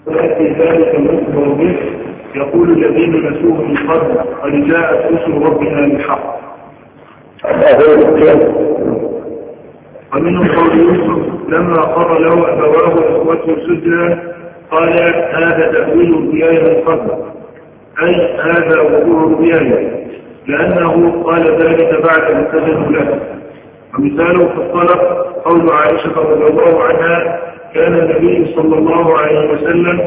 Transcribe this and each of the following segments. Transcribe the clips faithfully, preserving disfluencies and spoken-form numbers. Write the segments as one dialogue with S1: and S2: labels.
S1: فيأتي ذلك المخبر به يقول الذين نسوه من قبل قد جاءت رسل ربنا بالحق. ومنهم قول يوسف لما قر له أبواه وإخوته سجدا قال هذا تأويل رؤياي من قبل، أي هذا وقوع رؤياي، لأنه قال ذلك بعد أن سجدوا له. ومثاله في الطلب قول عائشة رضي الله عنها كان النبي صلى الله عليه وسلم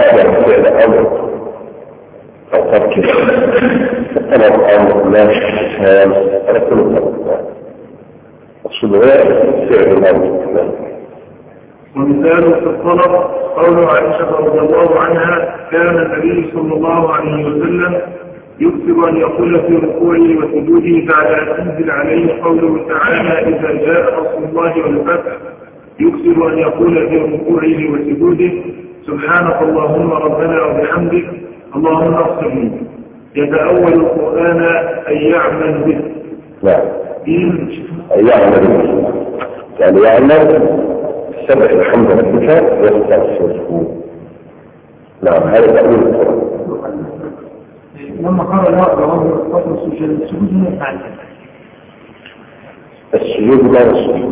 S1: ومثاله في الطلب قول عائشة رضي الله عنها كان النبي صلى الله عليه وسلم يكتب أن يقول في ركوعه وسجوده بعد أن تنزل عليه قوله تعالى إذا جاء رسول الله والفتح يكتب أن يقول في ركوعه وسجوده سبحانك اللهم ربنا وبحمدك اللهم اغفر لي، يتأول القرآن أن يعمل به.
S2: لا أن يعمل به يعني يعمل سبح الحمد لله ويستغفره. نعم هذا تأويل القرآن.
S3: لما قال لا أراه الفضل السجود السجود من الفعل
S2: السجود لا السجود،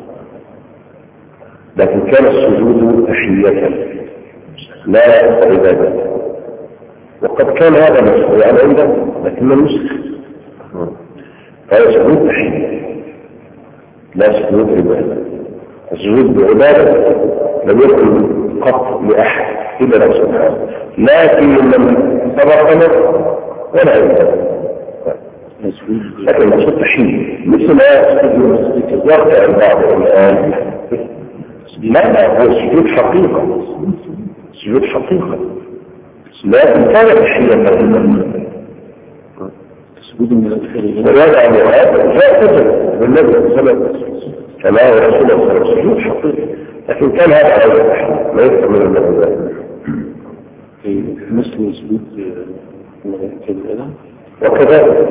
S2: لكن كان السجود تحية لا عبادة، وقد كان هذا مشروعا عنده لكنه نسخ، فهذا سجود تحية لا سجود عبادة. السجود بعبادة لم يكن قط لأحد إلا الله سبحانه، لكن من سبقنا ولا عبادة، لكن المقصود تحية مثل ما يرجع البعض الآن. لا هو سجود حقيقة، سجود حقيقة لكن كان تحية مهمة.
S3: سجود من الخير
S2: ويدعى لهذا جاء كتب بالنبي صلى الله عليه وسلم كما هو رسول الله سجود حقيقي، لكن كان هذا على التحية ما يفهم من المهمة
S3: مثل سجود الملائكة
S2: وكذلك.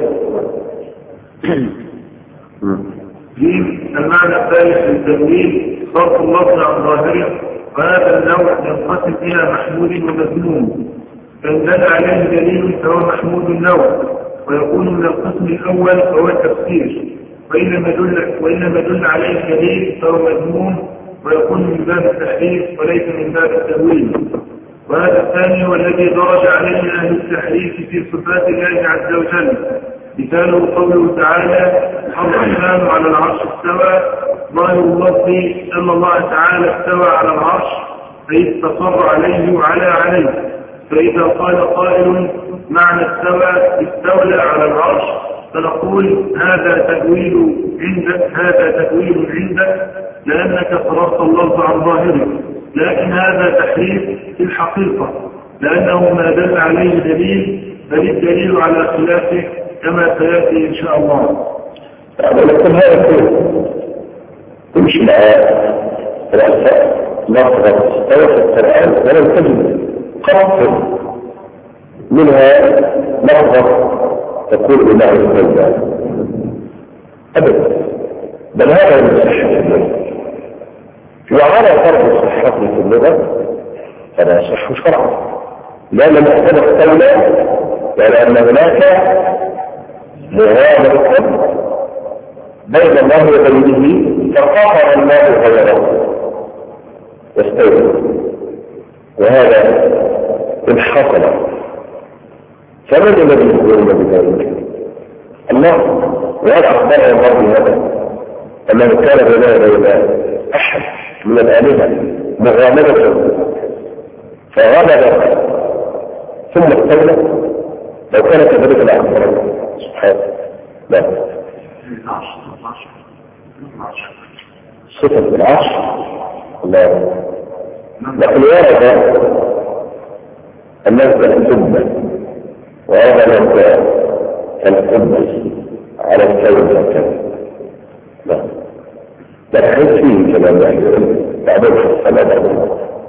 S1: المعنى الثالث للتأويل صرف اللفظ عن ظاهره، وهذا النوع ينقسم إلى محمود ومذموم، فإن دل عليه دليل فهو محمود النوع ويكون من القسم الأول فهو التفسير، وإن لم يدل وإن لم يدل عليه دليل فهو مذموم ويكون من باب التحريف وليس من باب التأويل. وهذا الثاني هو الذي درج عليه أهل التحريف في صفات الله عز وجل، مثاله قوله تعالى الرحمن على العرش استوى، ظاهر اللفظ أن الله تعالى استوى على العرش أي استقر عليه وعلى عليه، فإذا قال قائل معنى استوى استولى على العرش فنقول هذا تأويل عندك هذا تأويل عندك لأنك صرفت اللفظ عن ظاهره، لكن هذا تحريف في الحقيقة لأنه ما دل عليه دليل بل الدليل على خلافه كما سيأتي إن شاء الله.
S2: ولكن هذا كله تمشي الآيات الأسفل لفظة استوى في القرآن ولم تجد قط منها لفظة تقول إله الزوجة أبدا، بل هذا من صحة اللغة، وعلى فرض الصحة في اللغة فلا يصح شرعا، لأن مقتضى التولى ولأن هناك مغامرة بين الله وبينه فقهر الله غيره واستولى، وهذا إن حصل فمن الذي يقولون بذلك؟ الله. وهذا أخبر الله بهذا أنه كان بلا ولا أحد من الآلهة مغامرة فغلب ثم استولى، لو كان كذلك الأخبار سبحانه. لا صفة العرش لا، لكن ورد الناس الحب ورد الحب على الكون لا لكن فيه كلام بعدين في السنة بعدين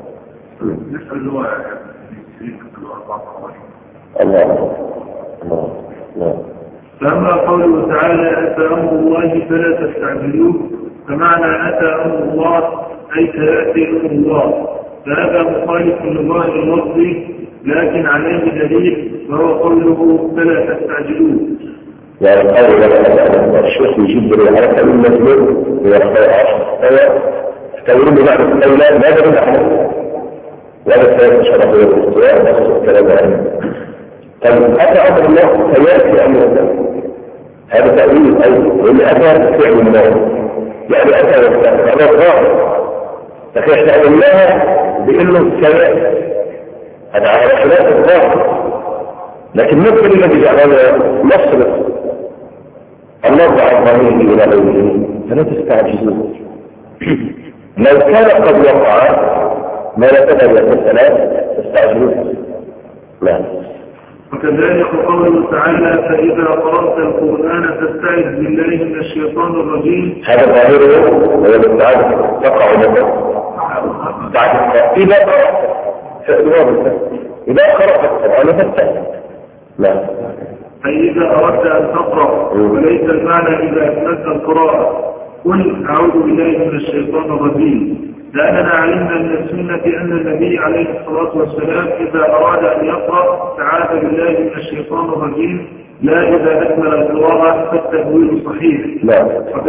S2: الله الله الله.
S1: فأما قوله تعالى أتى أمر الله فلا تستعجلوه، فمعنى أتى أمر الله أي سيأتي أمر الله، فهذا مخالف لظاهر اللفظ لكن عليه دليل وهو قوله فلا تستعجلون.
S2: يعني قول الشيخ يجيب على كلمة مجنون ويرفع عشر تقولون بمعنى القولان ما دليل عليه وهذا سيد شرح الاختيار نفس الكلام عنه. طيب أتى أمر الله فيأتي أمر الله هذا تأويل أيضا لأن أتى فعل الله يعني أتى على الظاهر لكن احنا قلناها بأنه سيأتي هذا على خلاف الظاهر لكن ممكن الذي جعلنا نصرف النظر عن ظاهره إلى غيره فلا تستعجلون. لو كان قد وقع ما لا تدري المسألة تستعجلون. لا.
S1: وكذلك قوله تعالى فإذا قرأت القرآن فاستعذ بالله من الشيطان الرجيم.
S2: هذا ظاهره والاستعاذة تقع لك بعد إذا قرأت إذا قرأت القرآن فاستعذ. لا.
S1: فإذا أردت أن تقرأ وليس المعنى إذا أثنت القراءة قل أعوذ بالله من الشيطان الرجيم لأننا علمنا من السنة أن النبي عليه الصلاة والسلام إذا أراد أن يقرأ استعاذ بالله من الشيطان الرجيم لا إذا أكمل القراءة فالتأويل صحيح.
S2: لا.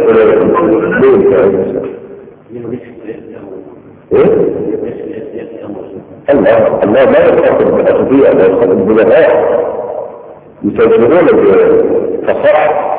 S2: الله الله لا يخاطب بالأخذية لا يخاطب بالغاية يسجلون بفصاحة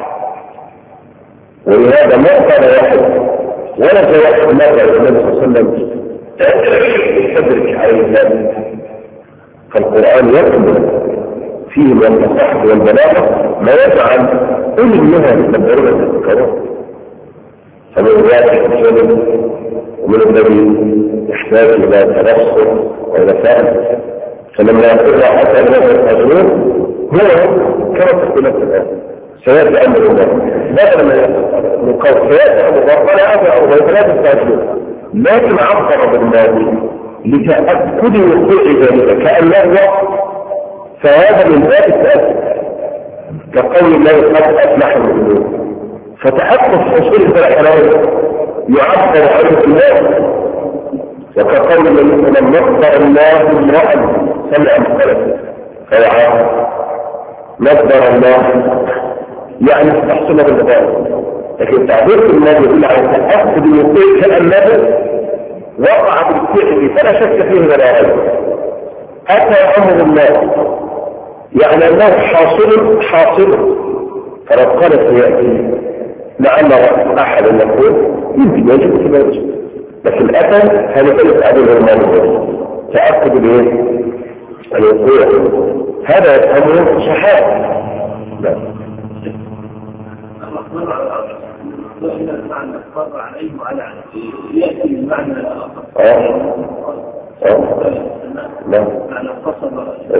S2: ولهذا ما كان واحد ولا جاء واحد مرة النبي صلى الله عليه وسلم يستدرك عليه ذلك فالقرآن يكمل فيه من الفصاحة والبلاغة ما يجعل كل منها يتبعون الذكرات فمن ذلك السلم ومن الذي يحتاج إلى تنصر وإلى فهم فلما يقول حتى الناس الأجنون هو كما تقول الآن سيأتي أمر الله بدل من قول سيأتي أمر الله ولا أبع الله فلا تستعجلون لكن عبر بالماضي لتأكد وقوع ذلك كأنه فهذا من ذلك التأكد كقول الله قد أفلح المؤمنون فتأكد حصول الفلاح يعبر عنه الله وكقول الله من مقدر الله امرأ سمع مختلفا فيعرف مقدر الله يعني تحصل بالغاية لكن تعبير الماضي يقول على تأكد الوقوع كأنه وقع بالفعل فلا شك فيه ولا ريب أتى أمر الله يعني أنه حاصل حاصل فلو قال سيأتي لعل أحد يقول يمكن يجب كما يجب لكن أتى هذا ليس تعبير الماضي تأكد به الوقوع هذا أمر صحيح. لا
S3: المقدور على الأرض وإلى المعنى القدر عليه وعلى يأتي المعنى الآخر
S2: اه اه لا
S3: معنى قصد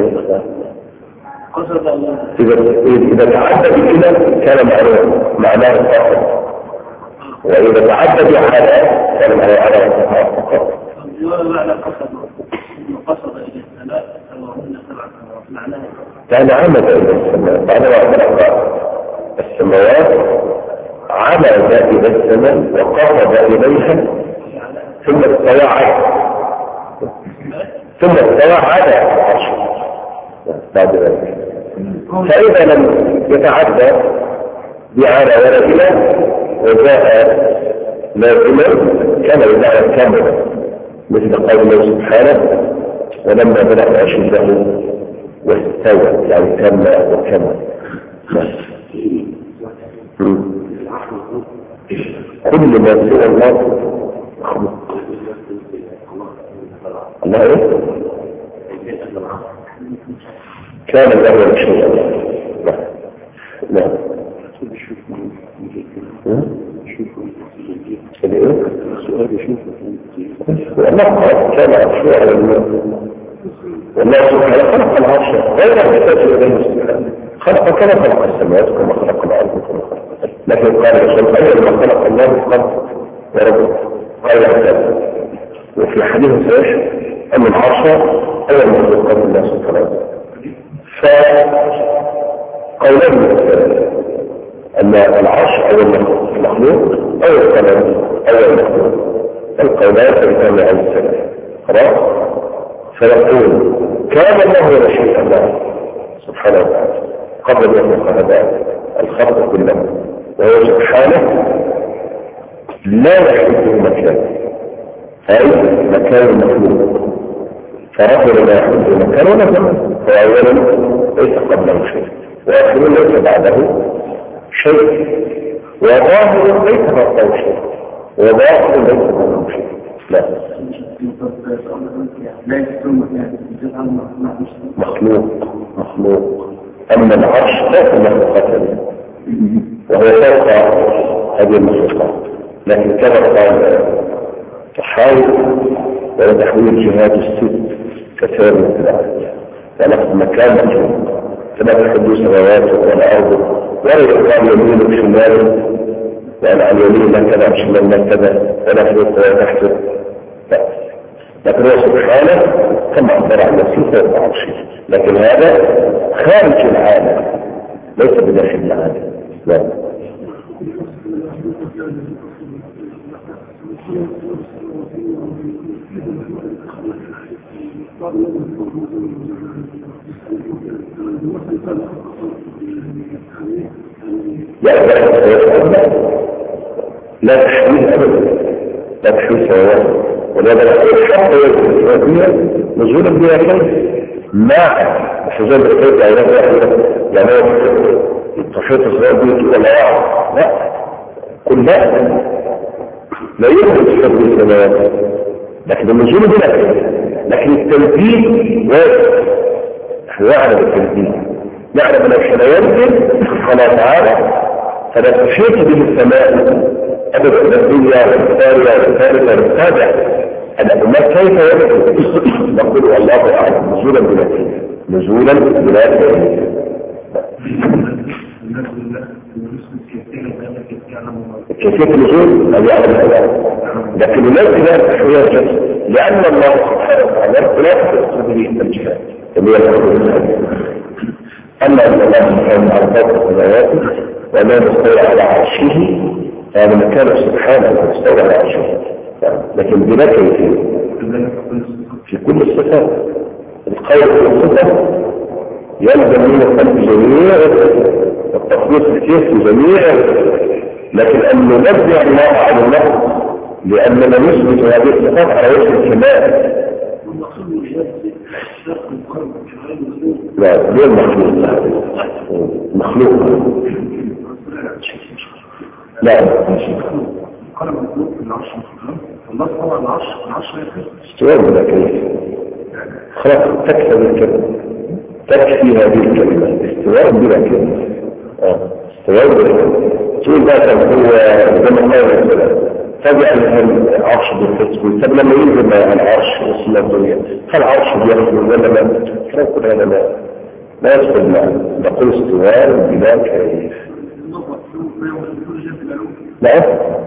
S3: قصد الله
S2: إذا تعدى بكذا كان معناه معناه القصد وإذا تعدى بحالة كان معناه على القصد
S3: معنى قصد قصد إلى السماء سواهن سبعة معناه
S2: كان عمد إلى السماء بعد ما خلق السماوات عمد إلى السماء وقرب إليها ثم استوى على ثم استوى على العرش بعد ذلك فإذا لم يتعدى بعلى ولا إلى وجاء لازما كان بمعنى كاملا مثل قول الله سبحانه ولما بلغ أشده واستوى يعني كمل وكمل كل ما سوى الله مخلوق الله ايه كان الأول شيئا لا لا الايه السؤال يشوفه والله كان عرشه على الماء والله سبحانه خلق العرش غير محتاج اليه سبحانه خلق كما خلق السماوات كما خلق الارض كما خلق لكن قال رسول اول ما خلق الله الخلق وربه قال هذا وفي حديث ايش ان العرش اول مخلوقات الله سبحانه فقولان ان العرش اول مخلوق اول كلام اول مخلوق القولان كان عن السلام خلاص يقولون كان الله ولا شيء الله سبحانه وتعالى قبل أن يخلق هذا الخلق كله، وهو سبحانه لا يحده مكان، أي مكان مخلوق، فربنا لا يحده مكان ولا زمان، فأولا ليس قبله شيء، وآخر ليس بعده شيء، وظاهر ليس بعده شيء، وظاهر ليس بعده شيء. لا مخلوق مخلوق أما العرش ليس مخلوقات وهو فوق هذه المخلوقات، لكن كما قال تحاول ولا تحويل جهاد الست كثير من الآيات، فنفس مكان مخلوق كما تحدث سماوات والأرض، ولا يقال يمين وشمال، وأن عن يمين كذا عن شمال كذا، ولا فوق ولا تحت، لا. لكن هو سبحانه كما عبر عن نفسه فوق عرشه، لكن هذا خارج العالم ليس بداخل العالم. لا لا تحويل أبدا، لا تحويل سواه، ولهذا الحقيقة حتى يجب نزولا بها كيف مع حزام الكيف عينات واحدة، يعني التشريط الصغير بيه كده لا يعرف، لا كل لا لا يمكن تشريط السماوات، لكن النزول بلا كيف، لكن التنزيل واجب، نحن نعلم التنزيل، نعلم أن الشيء لا يمكن فلا تعالى، فلا تشريط به السماء أبدا الدنيا والثانية والثالثة والسابعة. أنا كيف يمكن نقول والله أعلم نزولا بلا كيف، نزولا بلا كيف. كيفية النزول هذه يعلم الله، لكن الناس لا تحويها لأن الله سبحانه وتعالى لا تحوي به التنجيات اللي هي الحدود. أما أن الله سبحانه وتعالى فوق السماوات وما مستوى على عرشه، هذا مكان سبحانه مستوى على عرشه، لكن بلا كيفية في كل الصفات. القول والصفة يلزم من القلب جميع التخليص الكيف جميع، لكن أن ننزع الله عن النقص لأننا نثبت هذه الصفات على وجه الكمال. لا غير مخلوق، مخلوق لا
S1: قال مخلوق في العرش، الله طبعا العرش العرش
S2: استوى بلا كيف، خلاص تكفي الكلمة، تكفي هذه الكلمة استوى بلا كيف. اه استوى بلا كيف تقول بقى هو زي ما قال السلام تجعل العرش بالتسوية. طب لما ينزل العرش وصل الدنيا فالعرش بيخرج ولا لا؟ كلام كل هذا لا لا يدخل معنا، نقول استواء بلا كيف. لا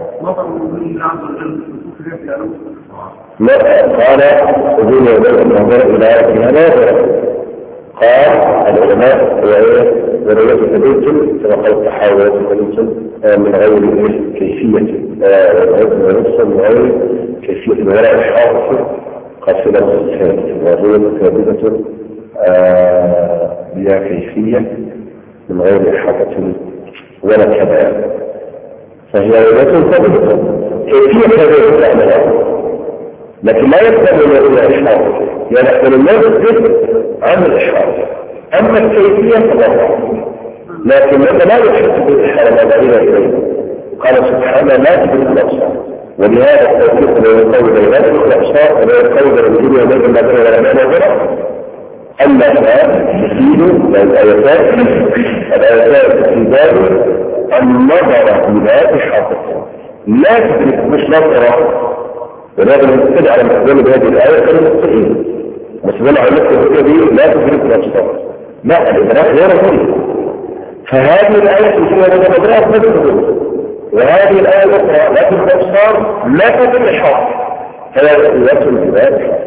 S2: لا قال أذين يدل النظر إلى آياتها ناظرة. قال العلماء ورواية تبيتم كما قال التحاولات تبيتم من غير كيفية ونفسا من غير كيفية ولا إشعار قصيدة الثالث وهي ثابتة بلا كيفية من غير إحاطة ولا كبار، فهي رواية ثابتة كيفية هذه الأعمال، لكن لا يقبل إلى إشعار، يعني الناس تجد عن الإشعار، أما الكيفية فلا، لكن لا يحب بالإشعار الذين إليه. قال سبحانه لا تدرك الأبصار، ولهذا التوفيق لا يقول لا يدرك الأبصار ولا يقول الدنيا ولا النظر ولا النظر، أما يفيد الآيات الآيات في ذلك النظر بذات حقيقة لا تدرك مش نظرة، ولهذا نستدعي على مقدمة هذه الآية كان مستحيل مسؤولة عن نفسه دي لا تدرك الأبصار، لا الإدراك غير فيه. فهذه الآية فيها الإدراك نفسه، وهذه الآية الأخرى لا تدرك الأبصار لا تدرك الحق، فلا يصل بذات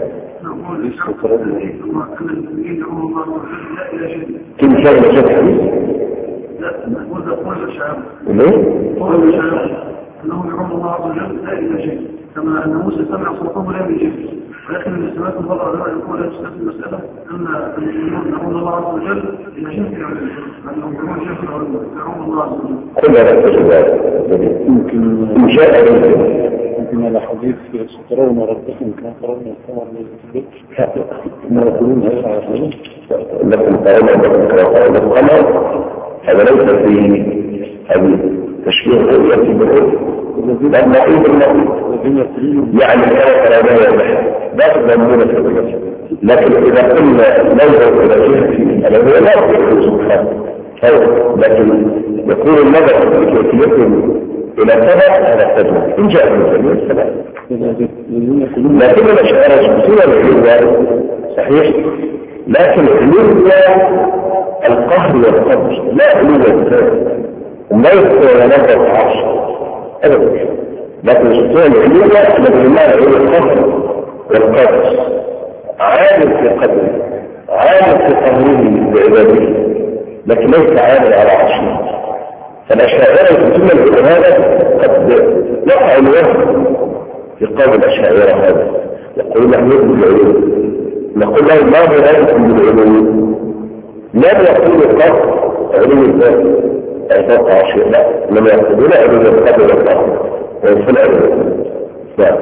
S2: كم شيء نشاط حديث؟
S1: لا قول قول الشعب
S2: ليه؟
S1: قول الشعب أنه يرم الله عز وجل لا إلى شيء كما أن موسى سمع صوته لا يجيب، ولكن الاستماع البقرة لما يقول لا يستثني المسألة أن المسلمون يرون الله عز وجل إلى شرك العلم، أنهم يرون شرك العلم يرون الله عز وجل.
S2: كل هذا التجربات يمكن إنشاء
S3: يمكن على حديث سترون ربكم كما ترون القمر ليلة البدر ما يقولون هذا على حديث
S2: لكم ترون ربكم كما ترون القمر. هذا ليس في هذه تشبيه رؤية بالرؤية لأن نعيد المريض يعني كما ترون يا لا تضمون في الرؤية، لكن إذا قلنا ننظر إلى جهة الألوية لا يقول سبحانه، لكن يكون النظر في كيفيته إلى سبب هذا التجربة إن جاء من جميع السبب. لكن الأشعار الشمسية العلوة صحيح، لكن علوة القهر والقدر لا علوة الذات وما يستوى نظر العرش أبدا، لكن الشمسية العلوة التي ما علوة القهر والقدر عالم في قدره عالم في قهره بعباده، لكن ليس عالم على عرشه. فالأشاعرة يقولون هذا قد وقع الوهم في قول الأشاعرة هذا، يقول نحن نؤمن بالعلوم، نقول له ما هو نؤمن بالعلوم؟ لا يقول قط علوم الذات أعطاق عشير، لا لم يقولون علوم القدر والقهر ويصل علوم. نعم.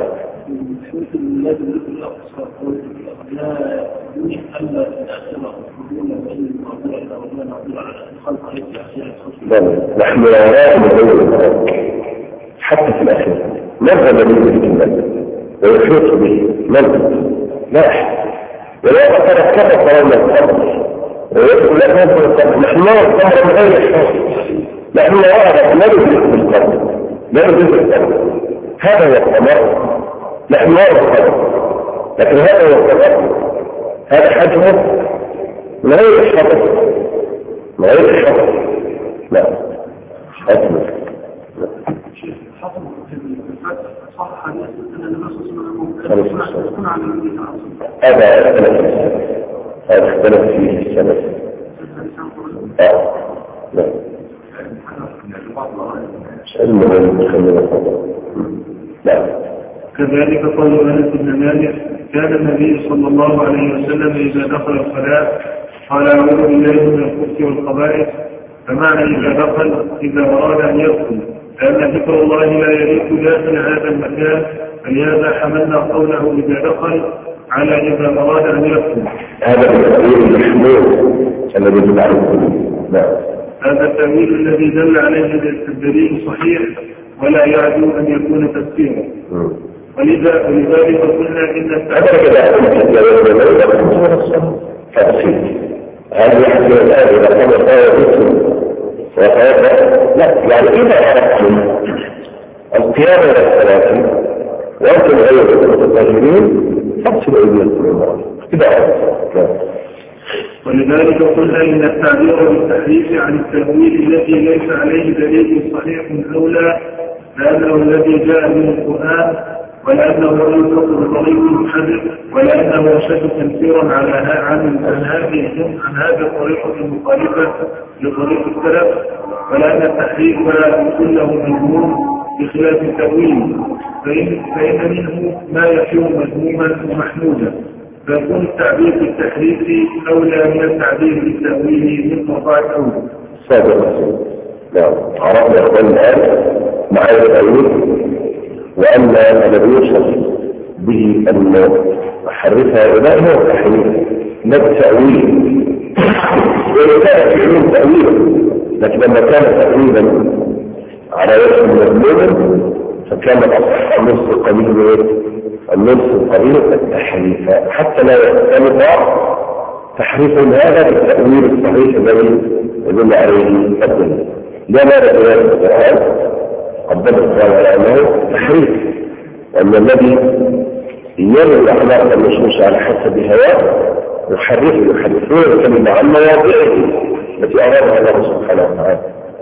S2: نحن نراه من أول الأرض حتى في الأخير نرغب به بالكمال ويحيط به نرغب لا أحد ولا أقدر كيف قررنا الأمر ويقول لك نحن نرى الأمر من غير إحساس، نحن نرى لا ندرك بالقرب لا ندرك بالقرب، هذا هو الأمر. نحن نرى القرب لكن هذا هو القرب، هذا حجمه من غير إحساس من غير إحساس. لا أكمل.
S1: صح حديث أن النبي صلى الله عليه وسلم يكون على النبي
S2: هذا اختلف هذا اختلف فيه السلف. اه لا المهم خلينا لا.
S1: كذلك قول أنس بن مالك كان النبي صلى الله عليه وسلم إذا دخل الصلاة قال أعوذ بالله من الخبث والخبائث، فمعنى إذا دخل إذا أراد أن يدخل، لأن ذكر الله لا يليق داخل هذا المكان، فلهذا حملنا قوله إذا دخل على إذا أراد أن يدخل.
S2: هذا التأويل المحمول الذي دل عليه.
S1: هذا التأويل الذي دل عليه الدليل صحيح ولا يعدو أن يكون تفسيرا. ولذا ولذلك قلنا إن
S2: التأويل هذا يحدث الآن إذا كان الآية لا يعني إذا أردتم القيام إلى الصلاة وأنتم غير المتطهرين فاغسلوا أيديكم إذا أردتم.
S1: ولذلك قلنا إن التعبير بالتحريف عن التأويل الذي ليس عليه دليل صحيح أولى، لأنه الذي جاء من القرآن، ولأنه ينطق بطريق محرك، ولأنه أشد تنفيرا على عن هذه عن هذه الطريقة المخالفة لطريق السلف، ولأن التحريف كله مذموم بخلاف التأويل، فإن, فإن منه ما يكون مذموما ومحمودا، فيكون التعبير بالتحريف أولى من التعبير بالتأويل من مقاعد أولى.
S2: صادق. نعم عرفنا أخوان الآن مع التأويل وأن الذي يوصف به أن حرفها هؤلاء هو التحريف لا التأويل. وإن كان في علم تأويل، لكن لما كان تأويلا على وجه مذموم فكان الأصح النص القليل النص القليل التحريف حتى لا يختلف تحريف هذا بالتأويل الصحيح الذي يدل عليه الدليل. لا ماذا بهذا القرآن قدم القرآن على أنه تحريف، وأن الذي يروي الأخلاق النصوص على حسب هواه يحرفه يحرفون الكلمة عن مواضعه التي أرادها الله سبحانه وتعالى.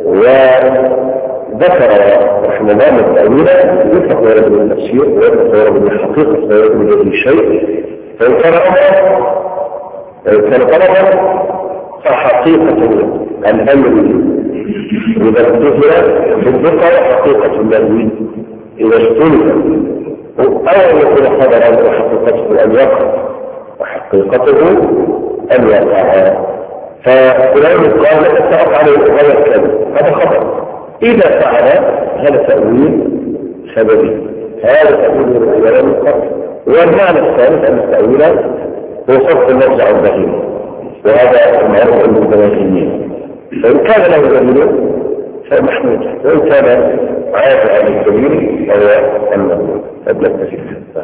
S2: وذكر رحمه الله من التأويل يطلق ويرد من التفسير ويطلق ويرد من الحقيقة ويرد من أي شيء، فإن كان أمر كان طلبا فحقيقة الأمر إذا اختفر بالذكر حقيقة النبي إذا اختلف أو يكون خبرا وحقيقته أن يقع وحقيقته أن يقع. ففلان قال لك سأفعل غير كذا، هذا خبر. إذا فعل هذا تأويل سببي، هذا تأويل الرجال القطع. والمعنى الثالث أن التأويل هو صرف اللفظ عن الدليل، وهذا المعروف عند الدواخليين. فإن كان له دليل فمحمود، وإن كان عاد عن الدليل فهو المذموم. فبنكتفي بهذا.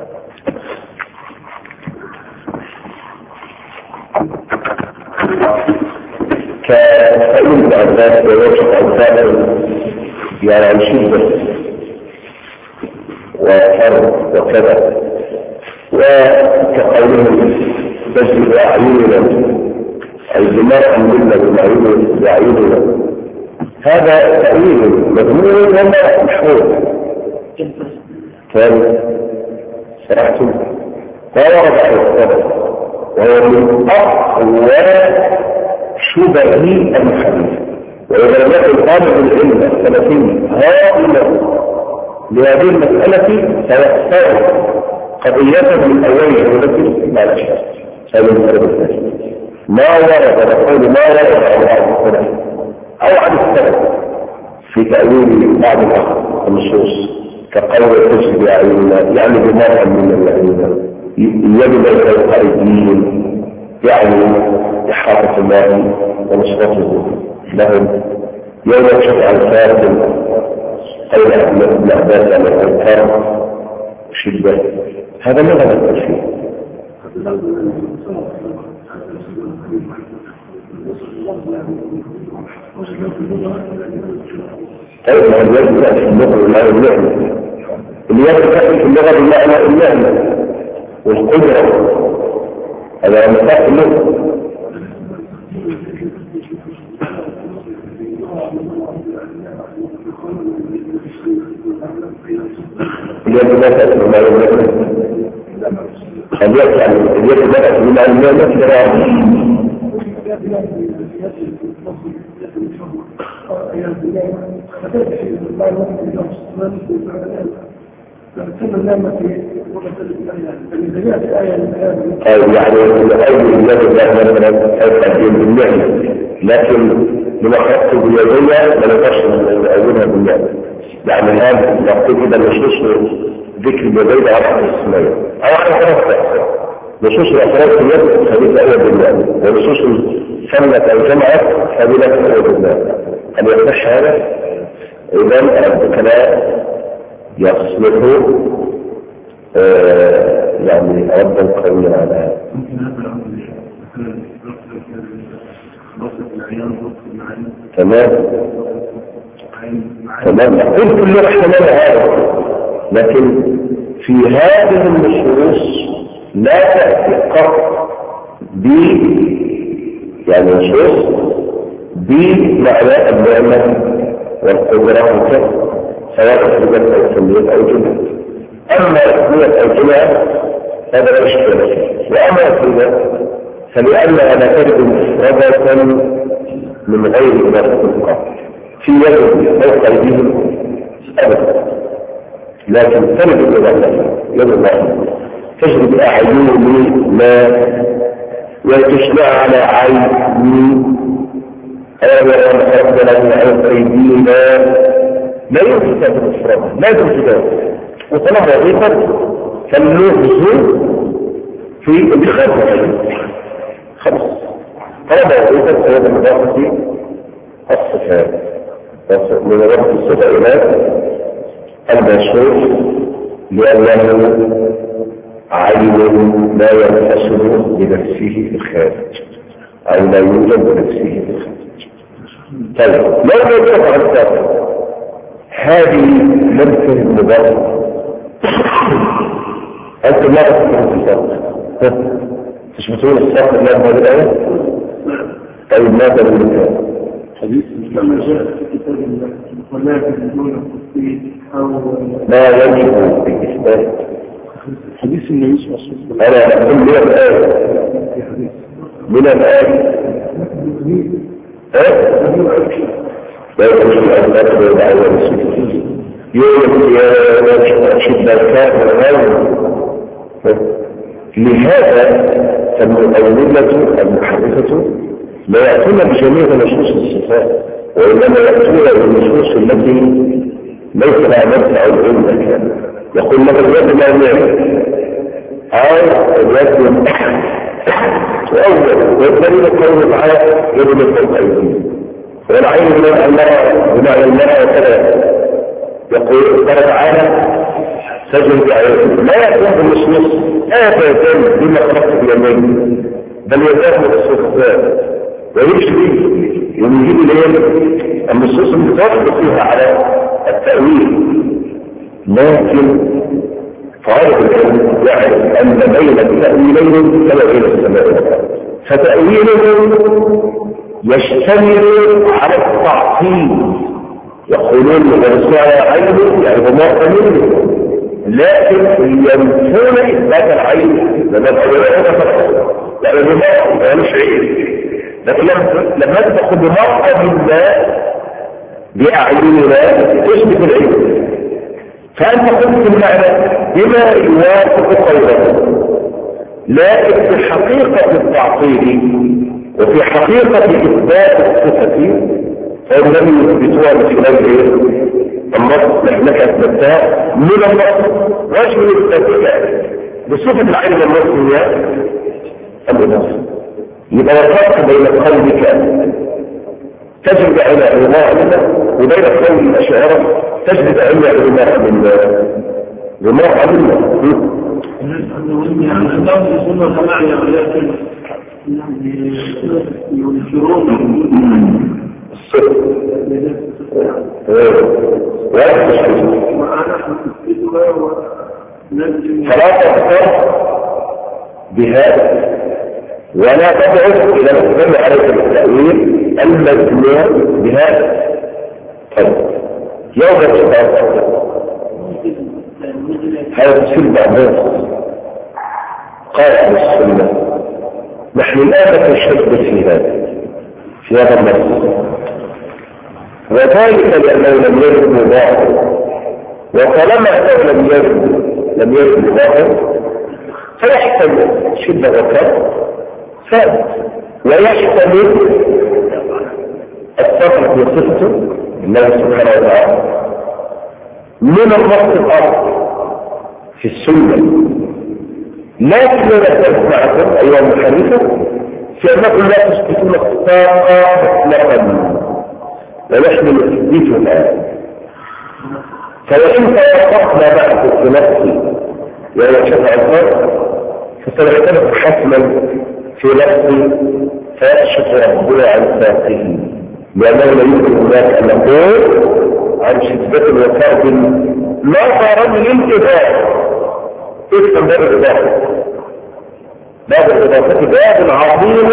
S2: كتأويل بعد ذلك ويوصف أمثال يعني عن شدة وفرق وكذا، وكقولهم تجد أعيننا أي دماء منا بأعيننا، هذا تأويل مذموم ولا مشهور؟ كان سرحتم ما ورد على السبب، وهو من أقوى شبه الحديث. وإذا لم يكن طالب العلم السلفي هائلا لهذه المسألة سيختار قضيته من أولها والتي مع الأشياء. هذه المسألة الثانية ما ورد نقول ما ورد على بعض السلف أو عن السلف في تأويل بعض النصوص كقول تجد بأعيننا يعني بمرأة من الأعين يجب أن الخارجين يعني إحاطة الله ونصرته لهم يوم يشفع الفاتن قول ابن عباس عن الأنكار شدة. هذا ماذا نقول فيه؟ طيب ما اليد تأتي في اللغة بالمعنى النعمة، اليد تأتي في اللغة بالمعنى النعمة والقدرة، هذا مفتاح اللغة. اليد لا تأتي بالمعنى النعمة، اليد يعني اليد لا تأتي بالمعنى النعمة كراهة. طيب يعني الأول الذي لا مثلا تقدم بالنعمة، لكن لما خدت بيدية لا نقص من أولها بالنعمة. يعني هذا نقول كده نصوص ذكر اليدين على الاسمين أو على ثلاثة نصوص الأفراد في اليد خليل أول بالنعمة، ونصوص السنة أو جمعة خليل أول بالنعمة. أن يفتح هذا إذن الكلام يصلح آه يعني ربا قويا على هذا. تمام تمام نقول كل احتمال هذا، لكن في هذه النصوص لا تأتي قط ب يعني نصوص بمعنى النعمة والقدرة والكفر سواء كانت أو سميت أو جمعة. أما سميت أو جمعة هذا لا إشكال فيه، وأما سميت فلأنها لا ترد مفردة من غير إضافة القطع في يد فوق أيديهم أبدا، لكن ترد الإضافة يد الله تجري بأعيني ما وتشنع على عيني أولا أفضل من عين أيدينا لا يمكن تأتي مفردة لازم تدافع. وطلب وظيفة فاللغز في الخلق خمس طلب وظيفة هذا مضافة الصفات من مضافة الصفة إلى المشهور لأنه عين لا ينفصل بنفسه في الخارج أو لا يوجد بنفسه في الخارج. طيب لو لم تفعل الثالث هذه لم تهم مضافة أنت لا تفهم الصفات تشبتون الصفات الآن هذه الآية. طيب ماذا بالمثال
S3: حديث
S1: لما جاء في كتاب الله ولكن دون التصديق أو
S2: ما يجب بالإثبات
S3: حديث النبي صلى الله عليه وسلم.
S2: أنا أقول من الآية من الآية لا يجب الأسباب ويدعي ورسوله يوم يا شد الكاف والغير. لهذا فالمؤولة المحرفة لا يأتون بجميع نصوص الصفات، وإنما يأتون بالنصوص التي ليس لها مرجع العلم. يقول لك اليد لا يعلم أو اليد تؤول، والدليل قوله تعالى يد من فوق أيديهم، والعين بمعنى المرأة بمعنى المرأة وكذا. يقول قال تعالى سجل بعينه. لا يأتون بالنصوص أبدا بما خلقت بيمين، بل يداه بالصفات ويشري يجيب اليه النصوص المتوافقه فيها على التأويل. لكن طالب العلم يعرف ان بين التأويلين كما بين السماء والارض، فتأويله يشتمل على التعطيل. يقولون لغرساء عينه يعني بما منه، لكن ينفون اثبات العين لما الأولاد يعني بما مالوش عين. لكن لما تدخل بمرأة بالله بأعيننا تثبت العلم، فأنت قلت المعنى بما يوافق قوله. لكن في حقيقة التعطيل وفي حقيقة إثبات الصفة فإنهم يثبتوها من خلال النص لأنك أثبتها من النص وجه إثباتك بصفة العلم النص هي الإضافة. يبقى الفرق بين قولك تجد على علماء وبين قول الأشاعرة تجد على علماء من علماء منه. الصدق فلا تختار بهذا ولا تدعو الى الاسلام عليك التأويل المجموع بهذا. طيب يوجد الشيطان هذا تفسير بعضهم قال عن السنة نحن الآن نشد في هذا في هذا النص، وذلك لأنه لم يجد مضاعف، وطالما أنه لم يجد لم يجد مضاعف فيحتمل شدة وكذا ثابت، ويحتمل الصفر في صفته الله سبحانه وتعالى من النص الآخر في السنة. لكن لا نختلف معكم أيها المحرفة في أنكم لا تثبتون الطاقة مطلقا ونحن نثبتها. فإن توقفنا بعد في نفسي وهو شفع الفرق فسنختلف حتما في نفسي فيكشف ربنا عن ساقه، لأنه لا يمكن هناك أن نقول عن شدة وفرق نظرا للإضافة. اسم باب الإضافة، باب الإضافة باب عظيم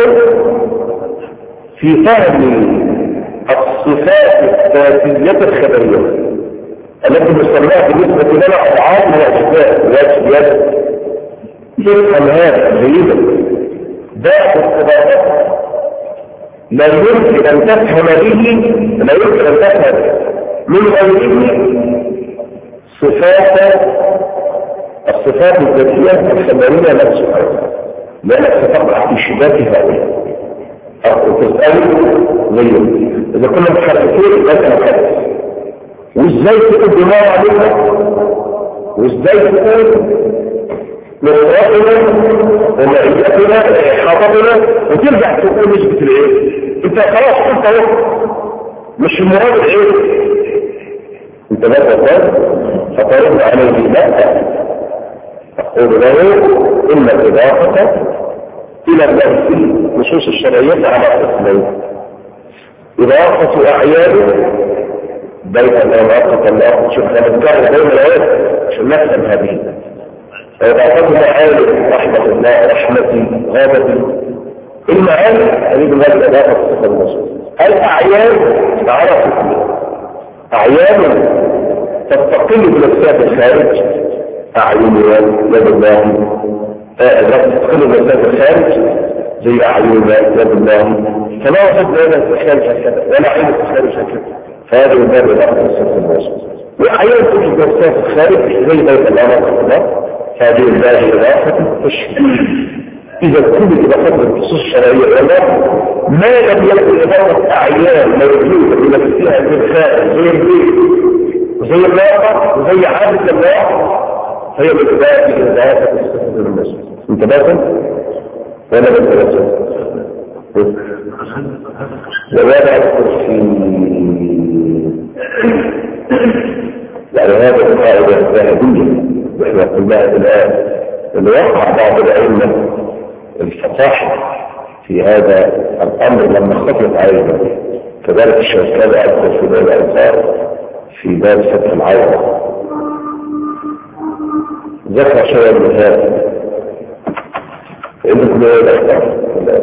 S2: في فهم الصفات الذاتية الخبرية التي نسميها بالنسبة لنا أضعاف من الأجزاء والأجزاء. يفهم هذا جيدا. باب الإضافة لا يمكن أن تفهم به لا يمكن أن تفهم من غيره صفات الصفات الذاتية الخبرية نفسها، لأنك ستقع في شباك هؤلاء أو تسأل غيره. إذا كنا محركين لك نحرك وإزاي تقول دماغ عليها وإزاي تقول نصراتنا ومعياتنا حاضرنا وترجع تقول نسبة العين. انت خلاص انت وقت مش المراد العين انت لا تقول فترد عليه لا أقول له إن الإضافة إلى النفس النصوص الشرعية على قسمين: إضافة أعيان بين الإضافة الأرض شوف لما نتكلم بين الآيات عشان نفهم هذه إضافة معاني رحمة الله رحمتي غابتي المعاني هذه هذه الإضافة الصفة النصوص. الأعيان تعرف أعيان تستقل بنفسها في الخارج أعين يد الله لا تستقل بنفسها في الخارج زي أعين يد الله فلا وجدنا هذا في الخارج هكذا ولا عين في الخارج هكذا. فهذا الباب الأخر الصفة النصوص. وأحيانا توجد نفسها في الخارج زي بيت الأمر هذه الباقي إضافة تشكيل. إذا كل الإضافات بالخصوص الشرعية والله ما لم يكن إضافة أعيان موجودة بنفسها بالخارج زي البيت وزي اللاقة وزي عادة اللاقة هي بالباقي إضافة تستخدم المسجد. انت باسم ولا انت باسم ولا الكرسي يعني هذا القاعدة الذهبية واحنا قلناها الآن أن وقع بعض الأئمة الفصاحة في هذا الأمر لما خطط عليه كذلك الشوكاني أكثر في باب الأنصار في باب فتح العورة ذكر شيئا من هذا عندكم ايه الأخبار؟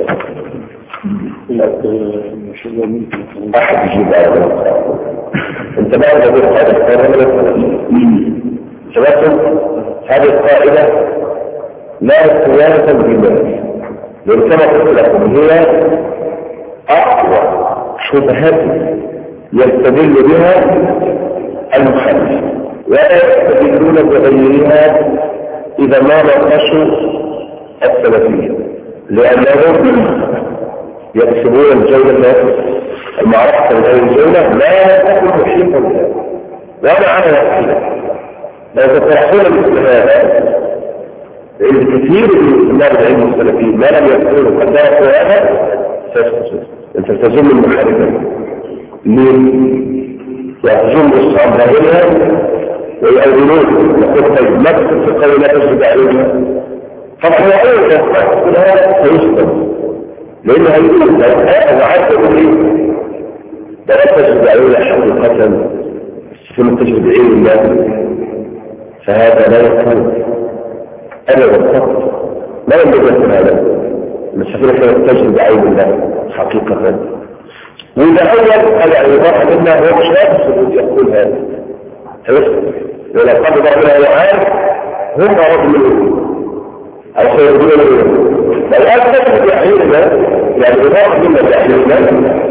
S2: أحد يجيب على الأخبار انت بقى تقول هذا القاعدة شبابكم هذه القاعدة لا سياسة بالمال لأن كما قلت لكم هي أقوى شبهات يستدل بها المخالف ولا يستدلون بغيرها إذا ما ناقشوا السلفية لأنهم يكسبون الجولة المعرفة من الجولة لا تكون محيطا بها وأنا عنها أحيانا لا تترحون الاستهادة الكثير من الناس العلم السلفيين ما لم يكونوا قد درسوا هذا سيستطيع أنت تزم المحاربة ليه؟ يأخذون الصعبانية ويأولون يقول طيب نفس القوي لا تجد عليها طبعا هو أول يصبح كلها سيسلم لأنه هيقول هذا وعدته ليه؟ لا تجد عليها حقيقة ثم تجد علم الله فهذا لا يكون أبدا فقط لا يمكن هذا المسافر كانت تجد عين الله حقيقة وإذا أول على عبارة إنه هو مش لابد يقول هذا ولو قد ضعنا وعاد هم رجل منهم أو سيقولون منهم فالآن تجد عين الله يعني عبارة منا بعين الله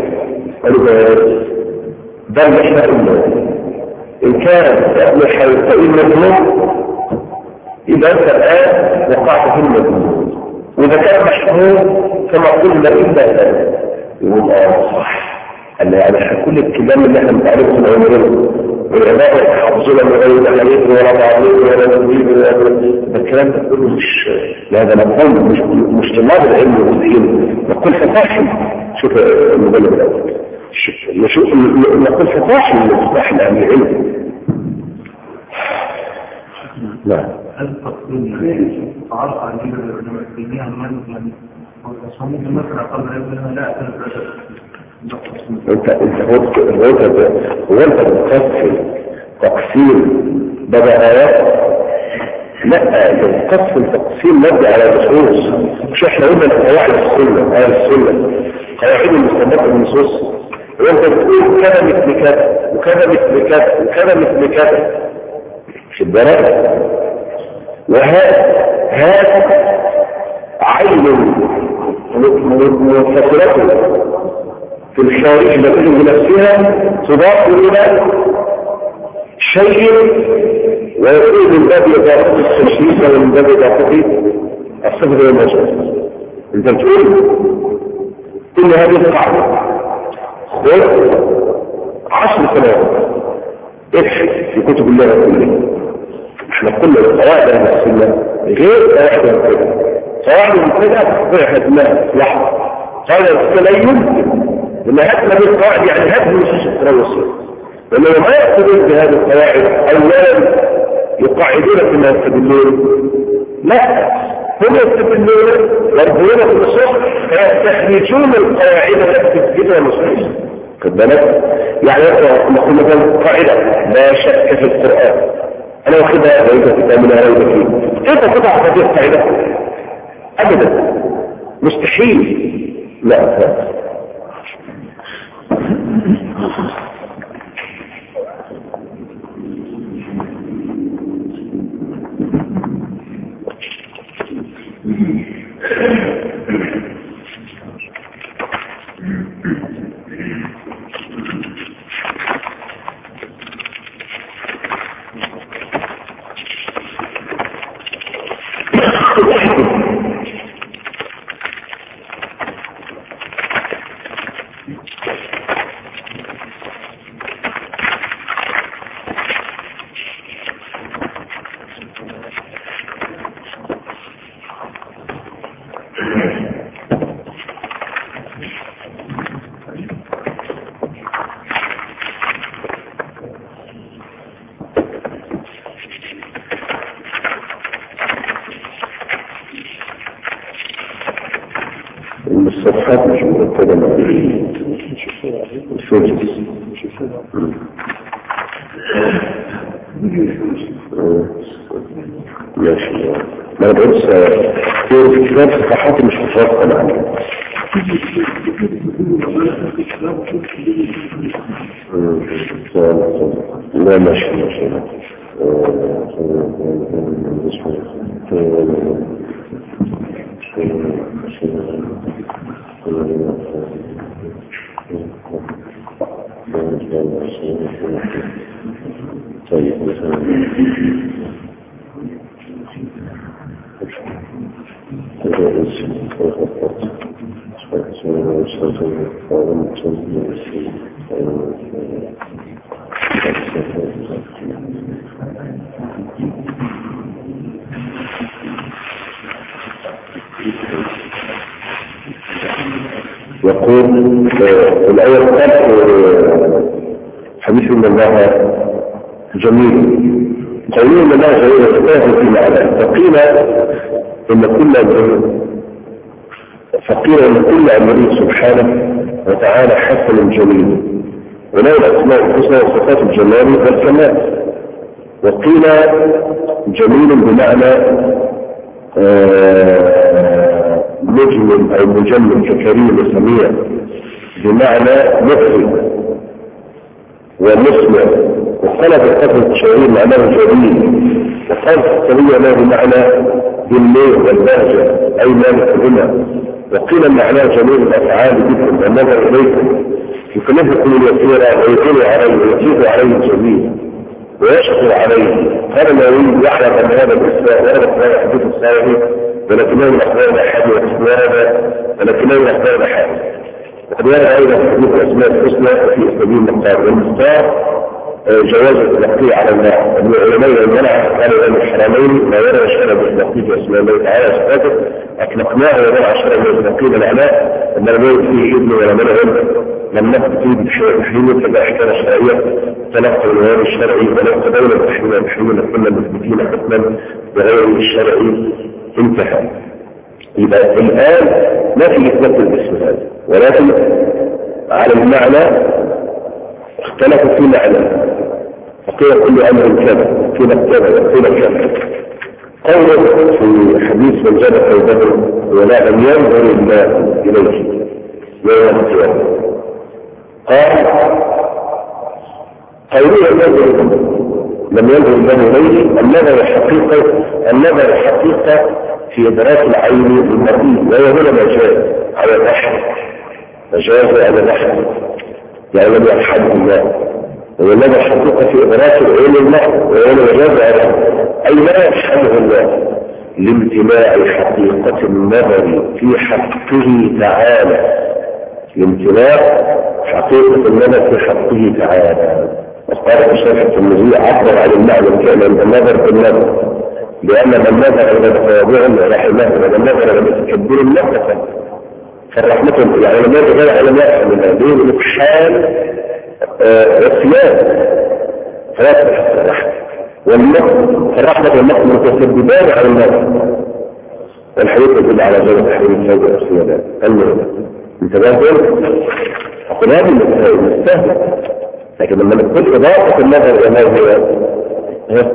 S2: بل نحن إلا إن كان ابن حيثين مجنون إذا أنت الآن وقعت في المجنون وإذا كان محمود كما قلنا إلا ذلك يقول آه صح أن يعني كل الكلام اللي احنا متعرفه من عمرنا والعبادة يحافظون من غير تحريف ولا تعريف ولا تدريب ولا الكلام ده كله مش لهذا نقول مش مش طلاب العلم والدين نقول فصاحي شوف المبلغ الأول نشوف نقول فصاحي من مصباح العلم لا
S1: هل تقصدون تعرف عن كده العلماء الدينية عن من وصمود المسرع قبل أنها لا
S2: انت انت قلت الوجه هو انت بتقسم تقسيم بدأات لا تقسم تقسيم مبني على نصوص مش احنا قلنا قواعد السنة آية السنة قواعد المستنبطة بالنصوص وانت بتقول كذا مثل كذا وكذا مثل كذا وكذا مثل كذا في الدرجة وهذا هذا عين منفصلته في الخارج التي بنفسها تضاف إلى شيء ويكون من باب إضافة التشريف ومن باب إضافة الصفر والمجال انت بتقول كل هذه القاعدة خذ عشر سنوات اكشف في كتب الله كلها احنا كل القواعد اهل السنه غير قواعد الكتاب قواعد الكتاب ضعفت لها لحظه قال لا يمكن ان هاتنا بالقواعد يعني هات نصوص التراويح لانه ما يقتدون بهذه القواعد اولا يقاعدون كما يستدلون لا هم يستدلون يربون في النصوص فيستخرجون القواعد التي تثبتها النصوص خد بالك يعني نقول مثلا قاعده لا شك في القران انا واخدها ليس كتاب لا ريب فيه كيف تضع هذه القاعده ابدا مستحيل لا الصفحات مش مرتبة مع السجس ماشي. ما بقولش في كتاب صفحاتي مش متوقع معنا. لا ماشي ماشي يقول الآية الثالثة حديث من الله جميل قولوا ان الله جميل يتفاهم في معنى فقيل ان كل فقيل ان كل امره سبحانه وتعالى حسن جميل وله الاسماء الحسنى وصفات الجمال والكمال. وقيل جميل بمعنى مجمل او مجمل ككريم وسميع بمعنى مفرد ومسمع. وقال بالقدر الشعير معناه جميل. وقال السرية له بمعنى بالليل والبهجة اي مالك هنا. وقيل معناه جميل الافعال بكم والنظر اليكم يكلفكم اليسير ويطول عليه ويزيد عليه الجميل ويشكر عليه. قال النووي يعلم ان هذا الاسماء ورد في حديث الصالح ولكنه من اخبار الاحاد والاسماء ولكنه من اخبار الاحاد. وقد يرى ايضا في حديث الاسماء الحسنى في سبيل المختار والمختار جواز التلقي على الله. ابن العلماء منع قال ان الحرمين لا يرى شرع بالتلقي في اسماء الله تعالى صفاته اطلقناه ومنع شرع بالتلقي العلاء ان لم يكن فيه ابن ولا منع لم نكن فيه بشيء تحريم فلا احكام شرعيه تلقى الوهاب الشرعي ولو تداول التحريم التحريم كنا مثبتين حكما بغير الشرعي انتهى. يبقى الان ما في اثبات الاسم هذا ولكن على المعنى اختلفوا في معنى. فقيل كل امر كذا قيل كذا قيل كذا. قوله في حديث من جاء في بدر ولا لم ينظر الله اليه يوم القيامه قال قوله النظر لم ينظر الله اليه النظر الحقيقه النظر الحقيقه في ادراك العين المرئي وهو هنا مجاز على البحر مجاز على البحر يعني لم يحد الله والذي الحقيقة في إدراك العلم الله وهو مجاز على أي لا يشهده الله لامتناع حقيقة النظر في حقه تعالى لامتناع حقيقة النظر في حقه تعالى. وقال في شرح الترمذي عبر عن المعنى الكامل النظر بالنظر لأن من نظر إلى تواضع ورحمه ومن نظر إلى تكبر النفس فالرحمة يعني لما يتغير علماء من هذه الإقحال والصيام فلا تحس الرحمة والنقل فالرحمة والنقل متسببان على النظر والحديث يدل على جانب تحريم الفوج والصيام المهم انت بقى أقول هذه المستهدف لكن لما نقول إضافة النظر إلى هو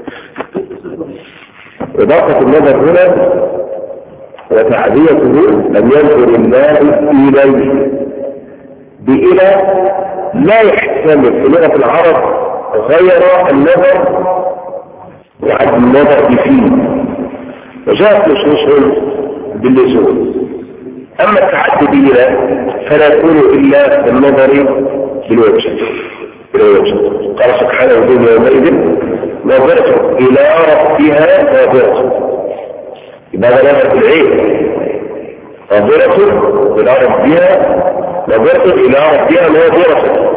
S2: إضافة النظر هنا وتعديته لم ينظر الله إليه بإله لا يحتمل في لغة العرب غير النظر يعني النظر فيه وجاءت نصوص باللزوم. أما التعدي بإله فلا يكون إلا بالنظر بالوجه بالوجه. قال سبحانه وتعالى يومئذ نظرت إلى ربها ناظرة يبقى هذا نظر بالعين ناظرة إلى ربها نظرت إلى ربها ناظرة.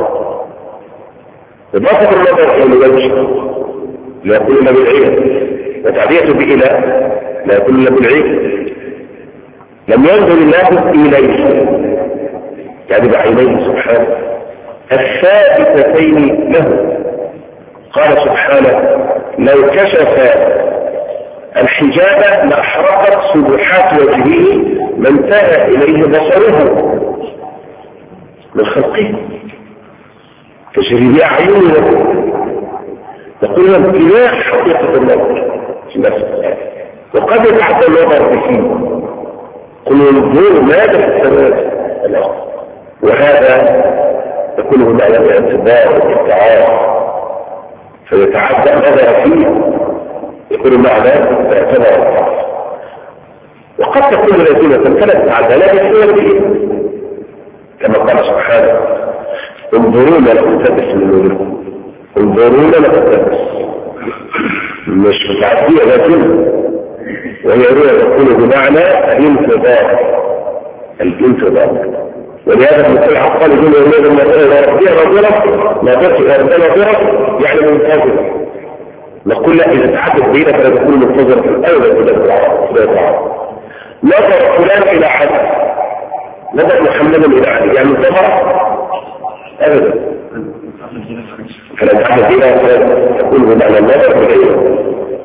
S2: إضافة النظر إلى الوجه لا يكون إلا بالعين، وتعدية بإلى لا يكون إلا بالعين. لم ينظر الله إليه يعني بعينيه سبحانه الثابتتين له. قال سبحانه لو كشف الحجاب لأحرقت سبحات وجهه ما انتهى إليه بصره من خلقه تجري بأعيننا. نقول لهم امتلاء حقيقة النظر في نفسه، وقد يتعدى النظر فيه. قل انظروا ماذا في السماوات الأرض، وهذا يكون معنى الاعتبار والابتعاد، فيتعدى النظر فيه يكون معنى الاعتبار. وقد تكون لازمة فلا تتعدى لا بسبب فيه كما قال سبحانه انظرون لأقتبس من نوركم، انظرون لأقتبس مش متعدية لازمة، وهي رؤية تكون بمعنى الانتظار الانتظار. ولهذا المسيح قال جمله يومئذ ما ربيها نظرة نظرت إلى نظرة يعني منتظرة. نقول لا، إذا تعدت بينا فلا تكون منتظرة في الأول إلى العرب. نظر فلان إلى حد، نظر محمدا إلى حد يعني منتظرة أبدا. فلا تعدت بينا فلا تكون بمعنى النظر بغيره،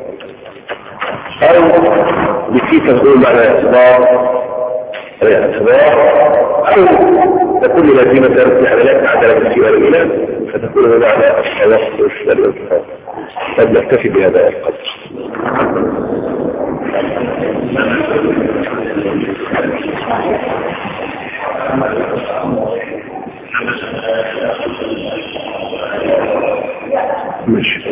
S2: أو بكيف تكون معنى اعتبار الاعتبار، أو تكون لازمة يعني لا تعدل بالسؤال الإله فتكون بمعنى التوسط والانتفاض. قد نكتفي بهذا القدر. ماشي.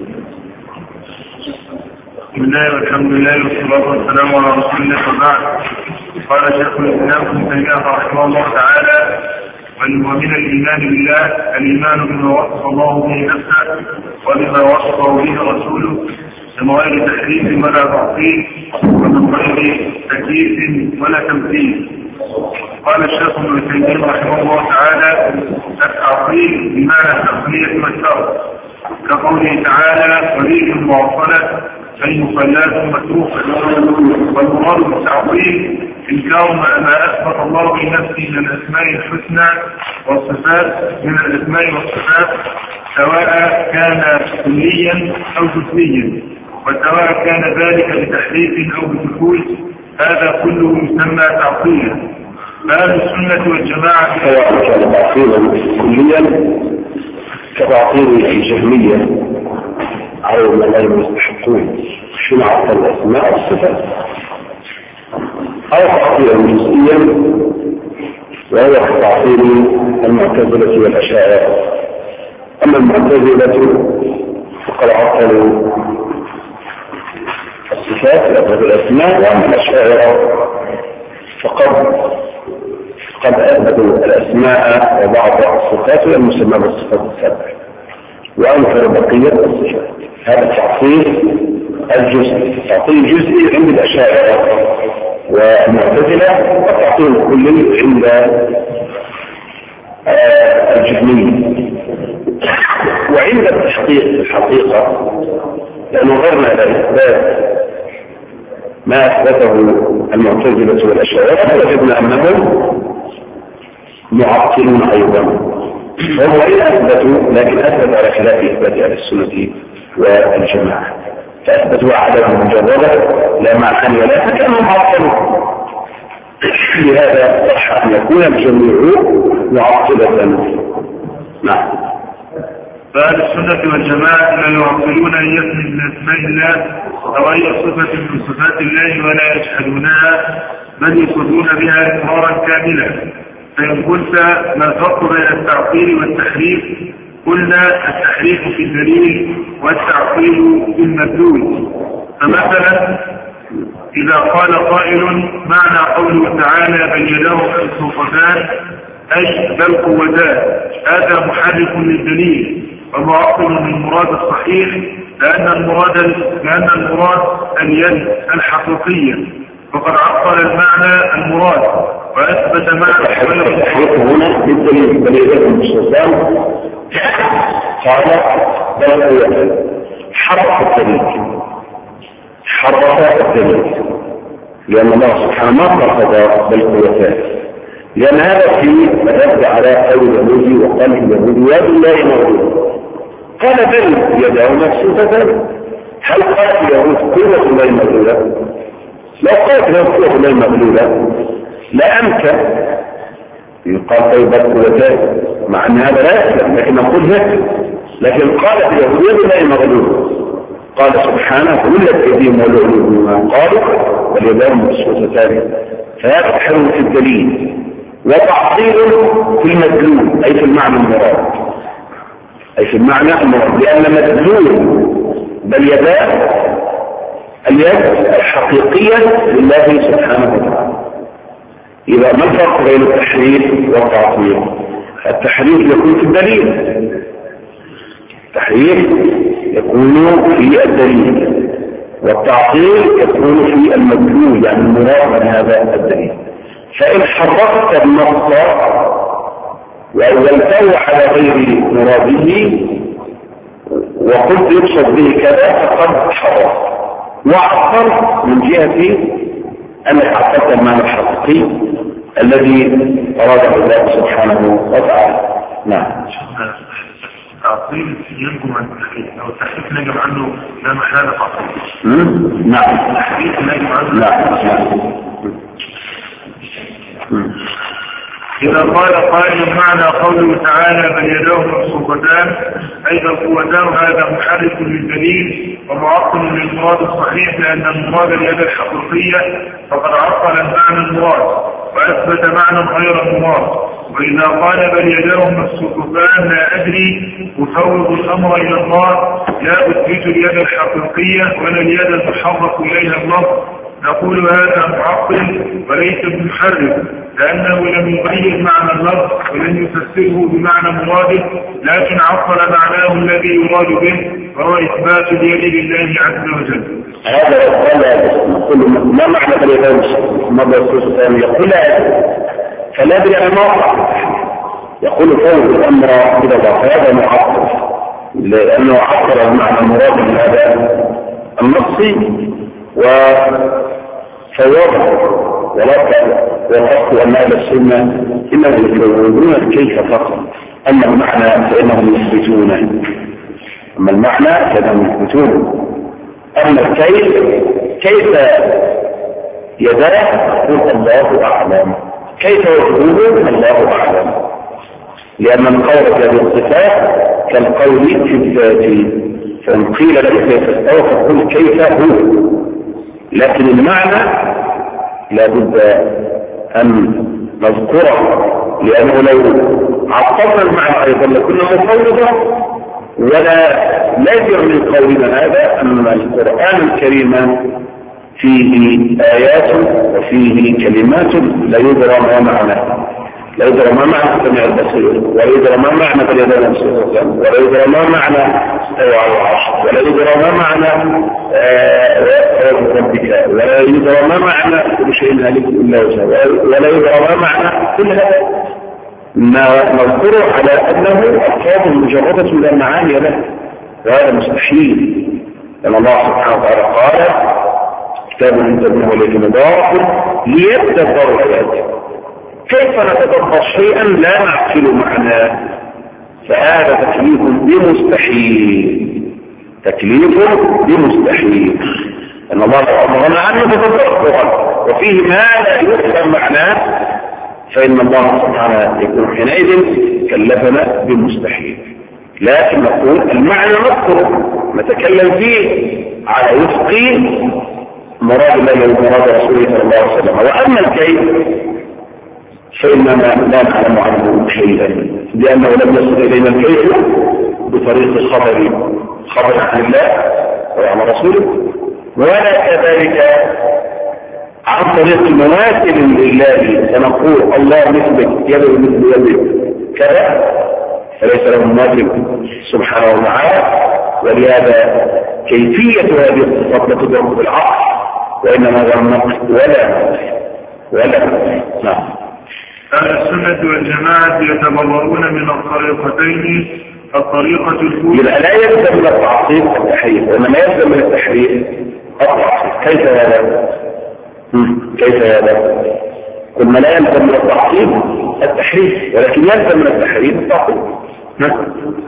S1: بسم الله والحمد لله والصلاة والسلام على رسول الله وبعد. قال شيخ الإسلام ابن تيمية رحمه الله تعالى: ومن الإيمان بالله الإيمان بما وصف الله به نفسه وبما وصفه به رسوله من غير تحريف ولا تعطيل ومن غير تكييف ولا تمثيل. قال الشيخ ابن تيمية رحمه الله تعالى: التعطيل بمعنى التقنية والشرط، كقوله تعالى: ولي معطلة أي مخلات متروكة. والمراد بالتعطيل إنكار ما أثبت الله بنفسه من الأسماء الحسنى والصفات من الأسماء والصفات، سواء كان كليا أو جزئيا، وسواء كان ذلك بتحريف أو بدخول، هذا كله يسمى تعطيلا. فأهل السنة والجماعة
S2: سواء كان تعطيلا كليا كتعطيل الجهمية أو من المستحقون في عطل الأسماء والصفات، أو تعطيلا جزئيا وهو كتعطيل المعتزلة والأشاعرة. أما المعتزلة فقد عطلوا الصفات لأبواب الأسماء، وأما الأشاعرة فقد قد أثبتوا الأسماء وبعض الصفات المسمى بالصفات السبع وأنكروا بقية الصفات. هذا التعطيل الجزئي، تعطيل جزئي عند الأشاعرة والمعتزلة، والتعطيل الكلي عند الجهمية. وعند التحقيق الحقيقة لأنه نظرنا إلى إثبات ما أثبته المعتزلة والأشاعرة وجدنا أنهم معطلون أيضا. هم وإن أثبتوا لكن أثبتوا على خلاف إثبات أهل السنة والجماعة، فأثبتوا عدم مجردا لا معنى ولا فكانوا معطلون. لهذا صح أن يكون الجميع معطلة. نعم.
S1: فأهل السنة والجماعة لا يعطلون أن يثبت من أسماء الله أو أي صفة من صفات الله ولا يجحدونها، بل يصرون بها إقرارا كاملا. فإن قلت ما الفرق بين التعطيل والتحريف؟ قلنا التحريف في الدليل والتعطيل في المدلول. فمثلا إذا قال قائل معنى قوله تعالى بل يداه مبسوطتان أي بل قوتان، هذا محرف للدليل ومعطل للمراد الصحيح، لأن المراد لأن المراد اليد الحقيقية، فقد عطل المعنى المراد وأثبت معنى
S2: تعريفه هنا بالدليل بل يديهم بالسلطان قال بل هو حرف الدليل حرف الدليل لأن الله سبحانه ما فرض بالقوتات لأن هذا في الرد على قول اليهودي وقال اليهودي يد الله موجود قال بل يداه مبسوطتان هل قالت اليهود قوة الله مغلولة؟ لو قالت اليهود قوة الله مغلولة لأمكن يقال طيب القوتان مع أن هذا لا يسلم لكن نقول هيك لكن قالت اليهود يد الله مغلولة قال سبحانه ولت أيديهم ولعنوا بما قالوا بل يداه مبسوطتان فهذا تحرم في الدليل وتعطيل في المدلول أي في المعنى المراد أي في المعنى المراد لأن مدلول بل يداه اليد الحقيقية لله سبحانه وتعالى. إذا ما الفرق بين التحريف والتعطيل؟ التحريف يكون في الدليل التحريف يكون في الدليل والتعطيل يكون في المدلول يعني المراد من هذا الدليل. فإن حرفت النص وأولته على غير مراده وقلت يقصد به كذا فقد حرف وعطلت من جهة أنك عطلت المعنى الحقيقي الذي أراده الله سبحانه وتعالى. نعم.
S1: تعطيل ينجم عن التحريف أو التحريف نجم عنه لا محالة تعطيل.
S2: نعم.
S1: التحريف نجم عنه.
S2: نعم.
S1: إذا قال قائل معنى قوله تعالى بل يداه مبسوطتان أي القوتان هذا محرك للدليل ومعطل للمراد الصحيح لأن المراد اليد الحقيقية فقد عطل المعنى المراد وأثبت معنى غير المراد. وإذا قال بل يداه مبسوطتان لا أدري أفوض الأمر إلى الله لا أثبت اليد الحقيقية ولا اليد المحرك إليها الله نقول هذا معطل وليس بمحرك لأنه لم يغير معنى اللفظ ولم يفسره بمعنى مراده لكن عطل معناه الذي يراد به وهو إثبات اليد لله عز وجل.
S2: هذا يقول ما معنى باليدين ماذا يقول الثاني يقول فلا أدري أنا ما يقول فوق الأمر إلى الله هذا معطل لأنه عطل المعنى المراد من هذا النص وفوضه ولا وقصد أن هذا السنة إنهم يفوضون الكيف فقط أما المعنى فإنهم يثبتون أما المعنى فإنهم يثبتون أما الكيف كيف يداه يقول الله أعلم كيف يقول الله أعلم لأن القول في هذه الصفات كالقول في الذات فإن قيل لك كيف استوى فقل كيف هو لكن المعنى لابد أن نذكره لأنه لو عطلنا المعنى أيضا لكنا مفوضة ولا لازم من قولنا هذا أن القرآن الكريم فيه آيات وفيه كلمات لا يدرى ما معنى لا يدرى ما معنى السميع البصير ولا يدرى ما معنى باليدين المبسوطتان ولا يدرى ما معنى استوى على العرش ولا يدرى ما معنى ربك ولا يدرى ما معنى كل شيء هالك الا وجهه ولا يدرى ما معنى كل هذا ما نذكره على انه الفاظ مجرده لا معاني له وهذا مستحيل لان الله سبحانه وتعالى قال كتاب انزلناه اليك مبارك ليتدبروا اياته كيف نتدبر شيئا لا نعقل معناه فهذا تكليف بمستحيل تكليف بمستحيل ان الله امرنا عنه تتدبرا وفيه ما لا يفهم معناه فان الله سبحانه يكون حينئذ كلفنا بمستحيل لكن نقول المعنى نذكره نتكلم فيه على وفق مراد الله ومراد رسوله صلى الله عليه وسلم واما الكيف فإننا لا نعلم عنه شيئا لأنه لم يصل إلينا الكيف بطريق خبر خبر عن الله وعن رسوله ولا كذلك عن طريق مماثل لله فنقول الله مثلك يده مثل يدك كذا فليس له مماثل سبحانه وتعالى ولهذا كيفية هذه الصفات لا تدرك بالعقل وإنما هذا النقل ولا ولا نعم
S1: أهل السنة والجماعة يتبرؤون من الطريقتين. الطريقة الأولى
S2: يبقى لا يلزم من التعطيل التحريف، وإنما يلزم من التحريف التعطيل. كيف هذا؟ كيف هذا؟ كل ما لا يلزم من التعطيل التحريف، ولكن يلزم من التحريف التعطيل. نعم.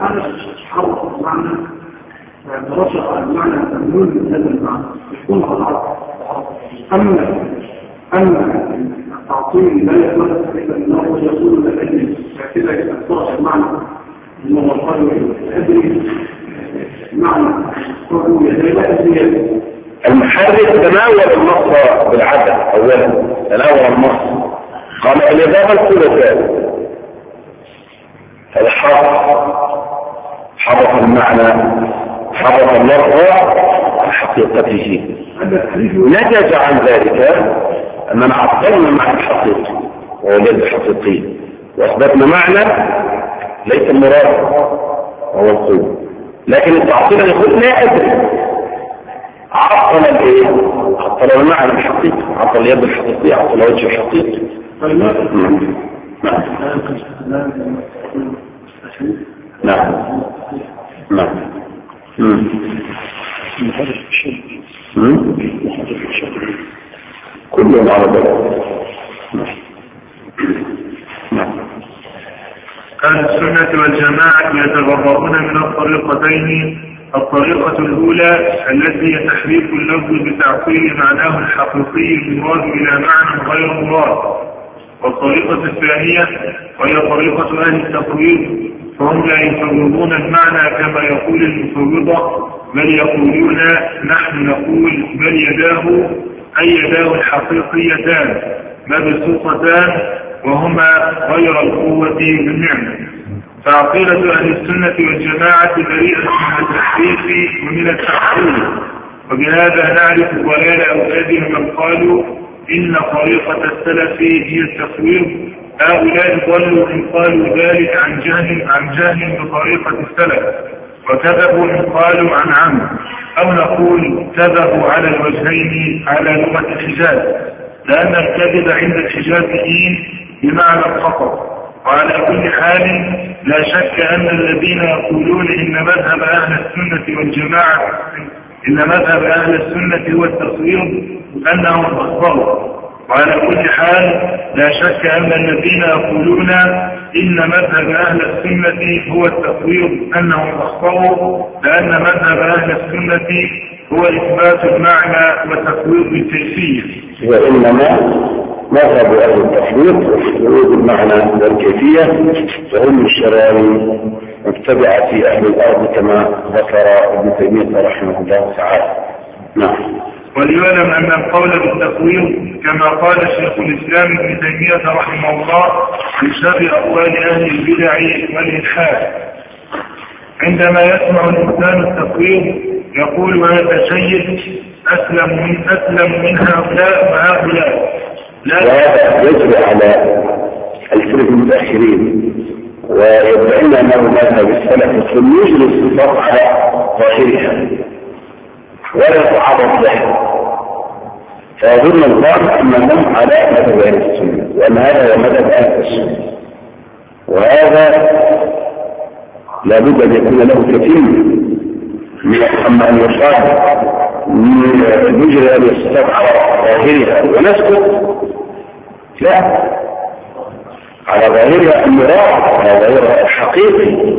S4: رجع المعنى المنون من هذا المعنى يكون غلط. أما أما التعطيل لا يتمثل إلا أنه يقول لأجل كذا يتأثر المعنى أنه قالوا أدري معنى قالوا يدري
S2: المحرك تناول النص بالعدل أولا، تناول النص قال الإضافة الثلاثاء هذا حرف حرف المعنى حرف اللفظ عن حقيقته. نتج عن ذلك أننا عطلنا معنى الحقيقي وهو اليد الحقيقي، وأثبتنا معنى ليس المراد وهو القوة. لكن التعطيل يقول لا أدري، عطل الايه؟ عطل المعنى الحقيقي، عطل اليد الحقيقية، عطل وجه الحقيقي. نعم نعم نعم كلهم على ذلك.
S1: أهل السنة والجماعة يتبرؤون من الطريقتين. الطريقة الأولى التي هي تحريف اللفظ بتعطيل معناه الحقيقي المراد إلى معنى غير مراد. والطريقة الثانية وهي طريقة أهل التفويض، فهم لا يفوضون المعنى كما يقول المفوضة، بل يقولون نحن نقول بل يداه أي يداه الحقيقيتان مبسوطتان وهما غير القوة بالنعمة. فعقيدة أهل السنة والجماعة بريئة من التحريف ومن التعطيل، وبهذا نعرف ضلال أولاد من قالوا إن طريقة السلف هي التفويض. هؤلاء ضلوا إن قالوا ذلك عن جهل عن جهل بطريقة السلف، وكذبوا إن قالوا عن عمد، أو نقول كذبوا على الوجهين على لغة الحجاز، لأن الكذب عند الحجازيين بمعنى الخطأ. وعلى كل حال لا شك أن الذين يقولون إن مذهب أهل السنة والجماعة إن مذهب أهل السنة هو التصوير أنهم أخطأوا. وعلى كل حال لا شك أن الذين يقولون إن مذهب أهل السنة هو التصوير أنهم أخطأوا، لأن مذهب أهل السنة هو إثبات المعنى وتفويض الكيفية.
S2: وإنما مذهب أهل التفويض وتفويض المعنى والكيفية فهم الشرائع متبعة أهل الأرض كما ذكر ابن تيمية رحمه الله تعالى. نعم.
S1: وليعلم أن القول بالتفويض كما قال شيخ الإسلام ابن تيمية رحمه الله من شر أقوال أهل البدع والإلحاد. عندما يسمع الإنسان التفويض يقول هذا شيء أسلم من أسلم من هؤلاء وهؤلاء.
S2: وهذا يجري على الفرق المتأخرين ويدعون أنه مذهب السلف ثم يجري الصفات على ظاهرها ولا يتعرض له، فيظن الظاهر أنهم على مذهب أهل السنة وأن هذا هو مذهب أهل السنة، وهذا لابد أن يكون له كثير من أما أن يصاب يجري أن الصفات على ظاهرها ونسكت، لا، على ظاهرها المراد على ظاهرها الحقيقي،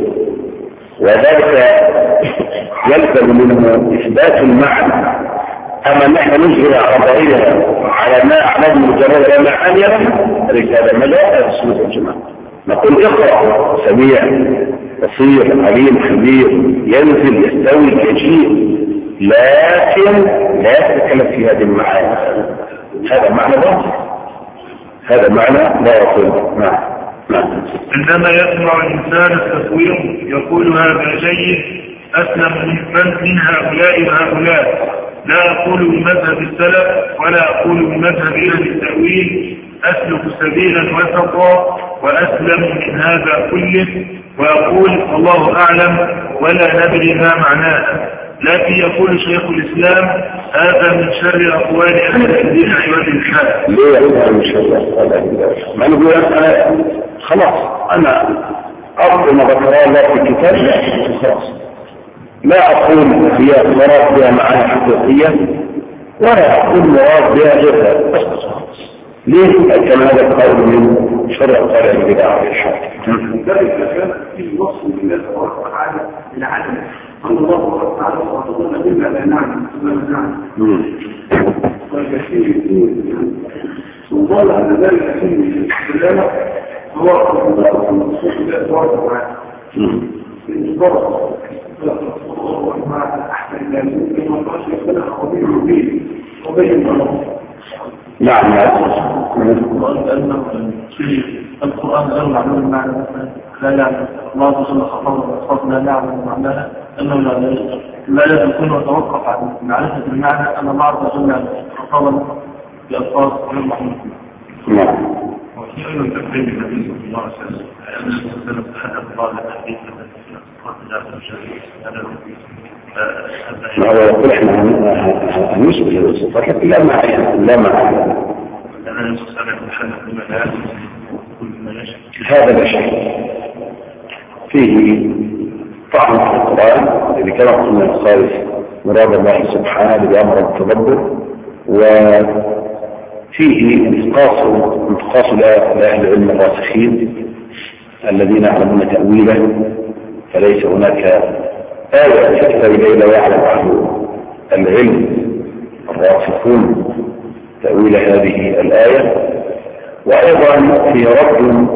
S2: وذلك يلزم منه إثبات المعنى. أما نحن نجري على ظاهرها على ما أعلم مجرد معانيها ليس هذا مجال السنة والجماعة. نقول اقرأ سميع بصير عليم خبير ينزل يستوي يجيء، لكن لا يتكلم في هذه المعاني. هذا معنى باطل، هذا معنى لا يقول. نعم نعم.
S1: عندما يسمع الإنسان التصوير يقول هذا جيد أسلم من من هؤلاء وهؤلاء، لا أقول بمذهب السلف ولا أقول بمذهب أهل التأويل، أسلك سبيلا وسطا وأسلم من هذا كله، وأقول الله أعلم ولا ندري ما معناه. لكن يقول شيخ الإسلام هذا من شر أقوال أهل الدين عباد الحال.
S2: ليه يقول من شر أقوال أهل الدين؟ ما نقول أنا خلاص أنا أرض ما ذكر الله في الكتاب خلاص لا أقول هي مراد بها معاني حقيقية ولا أقول مراد بها غيرها بس خلاص. ليه؟ كان هذا القول من شر أقوال أهل الدين عباد الحال.
S4: ذلك كان في وصف لله تبارك وتعالى للعالم أن الله تبارك وتعالى وتظن إلا لا نعلم لا نعلم والكثير وقال أن ذلك في الكلام هو الله الله تبارك وتعالى الإصدار الله أحسن الناس كما قال شيخنا خبير مبين وبين الله.
S2: نعم
S4: قال أنه في القرآن غير معلوم المعنى مثلا لا يعلم الله جل خطاب لا نعلم معناها أنه لا يكون وتوقف عن معرفة المعنى أن الله عز وجل خطابا بألفاظ غير محمودة.
S2: نعم.
S1: وفي أيضا تقريب النبي صلى الله عليه وسلم أن الإنسان تحدث الله للحديث
S2: ما هو يقول احنا هنشبه الوصفات لكن لا معنى لا معنى هذا لا شيء فيه طعن في القرآن اللي كما قلنا الخالف مراد الله سبحانه بأمر التدبر وفيه انتقاص انتقاص لأهل العلم الراسخين الذين يعلمون تأويله فليس هناك آية تكتب إليه لا يعلم أهل العلم الراسخون تأويل هذه الآية. وأيضا في رد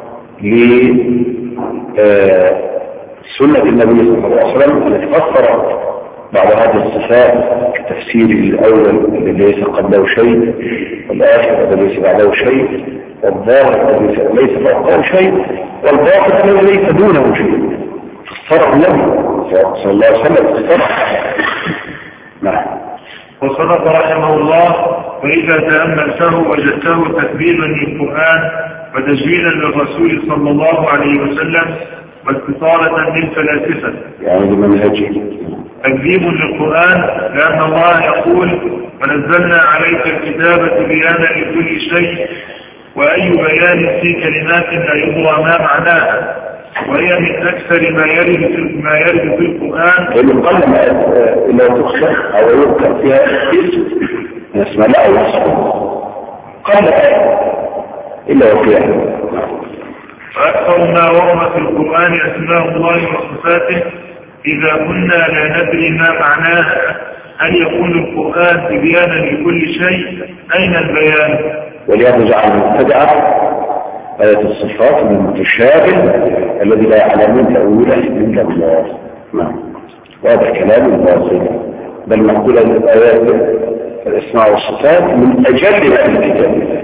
S2: لسنة النبي صلى الله عليه وسلم التي فسرت بعض هذه الصفات كتفسير الأول الذي ليس قبله شيء والآخر الذي ليس بعده شيء والظاهر الذي ليس فوقه شيء والباطن الذي ليس دونه شيء فسره النبي صلى الله عليه وسلم فسره. نعم.
S1: وصدق رحمه الله وإذا تأملته وجدته تكذيبا للقرآن وتجميلا للرسول صلى الله عليه وسلم واستطالة للفلاسفة
S2: يعني بمنهجه
S1: تكذيب للقرآن لأن الله يقول ونزلنا عليك الكتاب تبيانا لكل شيء وأي بيان في كلمات لا يضرى ما معناها وهي من أكثر ما يرد ما يرد في القرآن.
S2: اللي قل ما إلا تخشى أو يذكر فيها اسم اسم لا وصف قل إلا وفيها.
S1: وأكثر ما ورد في القرآن أسماء الله وصفاته إذا كنا لا ندري ما معناها هل يكون القرآن تبيانا لكل شيء أين البيان؟
S2: ولهذا جعل المبتدعة آية الصفات من المتشابه الذي لا يعلمون تأويله إلا الله. نعم. وهذا كلام باطل بل نقول أن الآيات الأسماء والصفات من أجل ما في الكتاب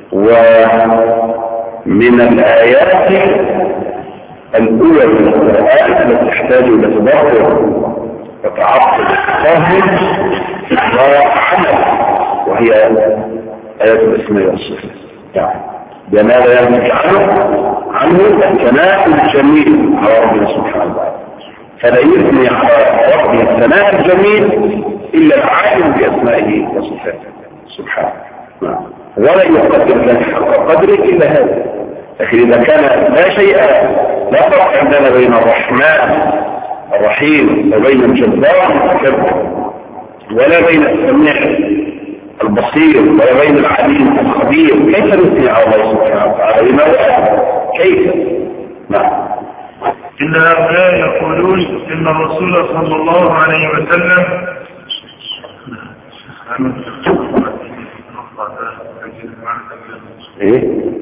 S2: ومن الآيات الأولى من القرآن التي تحتاج إلى تدبر وتعقل فهم وعمل وهي آيات الأسماء والصفات. نعم. بماذا ينتج عنه عنه الثناء الجميل على ربنا سبحانه وتعالى فلا يثني على ربنا الثناء الجميل إلا العالم بأسمائه وصفاته سبحانه ولا يقدر لك حق قدرك إلا هذا. لكن إذا كان لا شيء لا فرق عندنا بين الرحمن الرحيم وبين الجبار ولا بين السميع البصير ولا بين العليم الخبير كيف نثني على الله سبحانه وتعالى لماذا كيف؟ نعم.
S1: إن هؤلاء يقولون إن الرسول صلى الله عليه وسلم
S2: إيه؟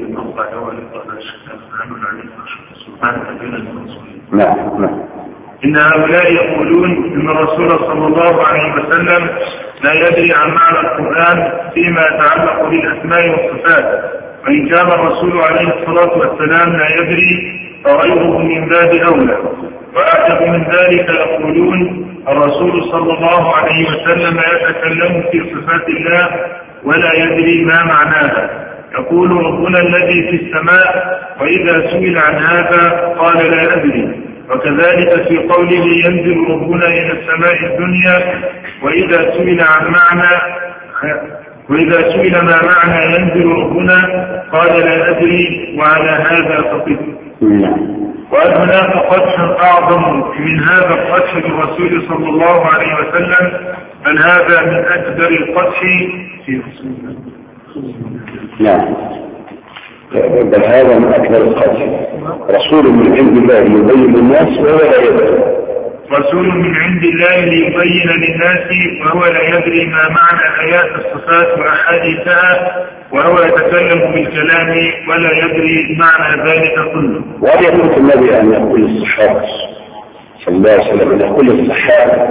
S2: نعم نعم.
S1: إن هؤلاء يقولون إن الرسول صلى الله عليه وسلم لا يدري عن معنى القرآن فيما يتعلق بالأسماء والصفات وإن كان الرسول عليه الصلاة والسلام لا يدري فغيره من باب أولى. وأعجب من ذلك يقولون الرسول صلى الله عليه وسلم يتكلم في صفات الله ولا يدري ما معناها. يقول ربنا الذي في السماء وإذا سئل عن هذا قال لا أدري وكذلك في قوله ينزل ربنا إلى السماء الدنيا وإذا سئل عن معنى وإذا سئل ما معنى ينزل ربنا قال لا أدري وعلى هذا فقط. وهل هناك قدح أعظم من هذا القدح بالرسول صلى الله عليه وسلم بل هذا من أكبر القدح في رسول الله.
S2: نعم بل هذا من أكبر القدح رسول من عند الله يبين للناس وهو لا يدري
S1: رسول من عند الله ليبين للناس وهو لا يدري ما معنى آيات الصفات وأحاديثها وهو يتكلم بالكلام ولا يدري معنى ذلك كله.
S2: وهل يكون النبي أن يقول الصحابة صلى الله عليه وسلم أن يقول الصحابة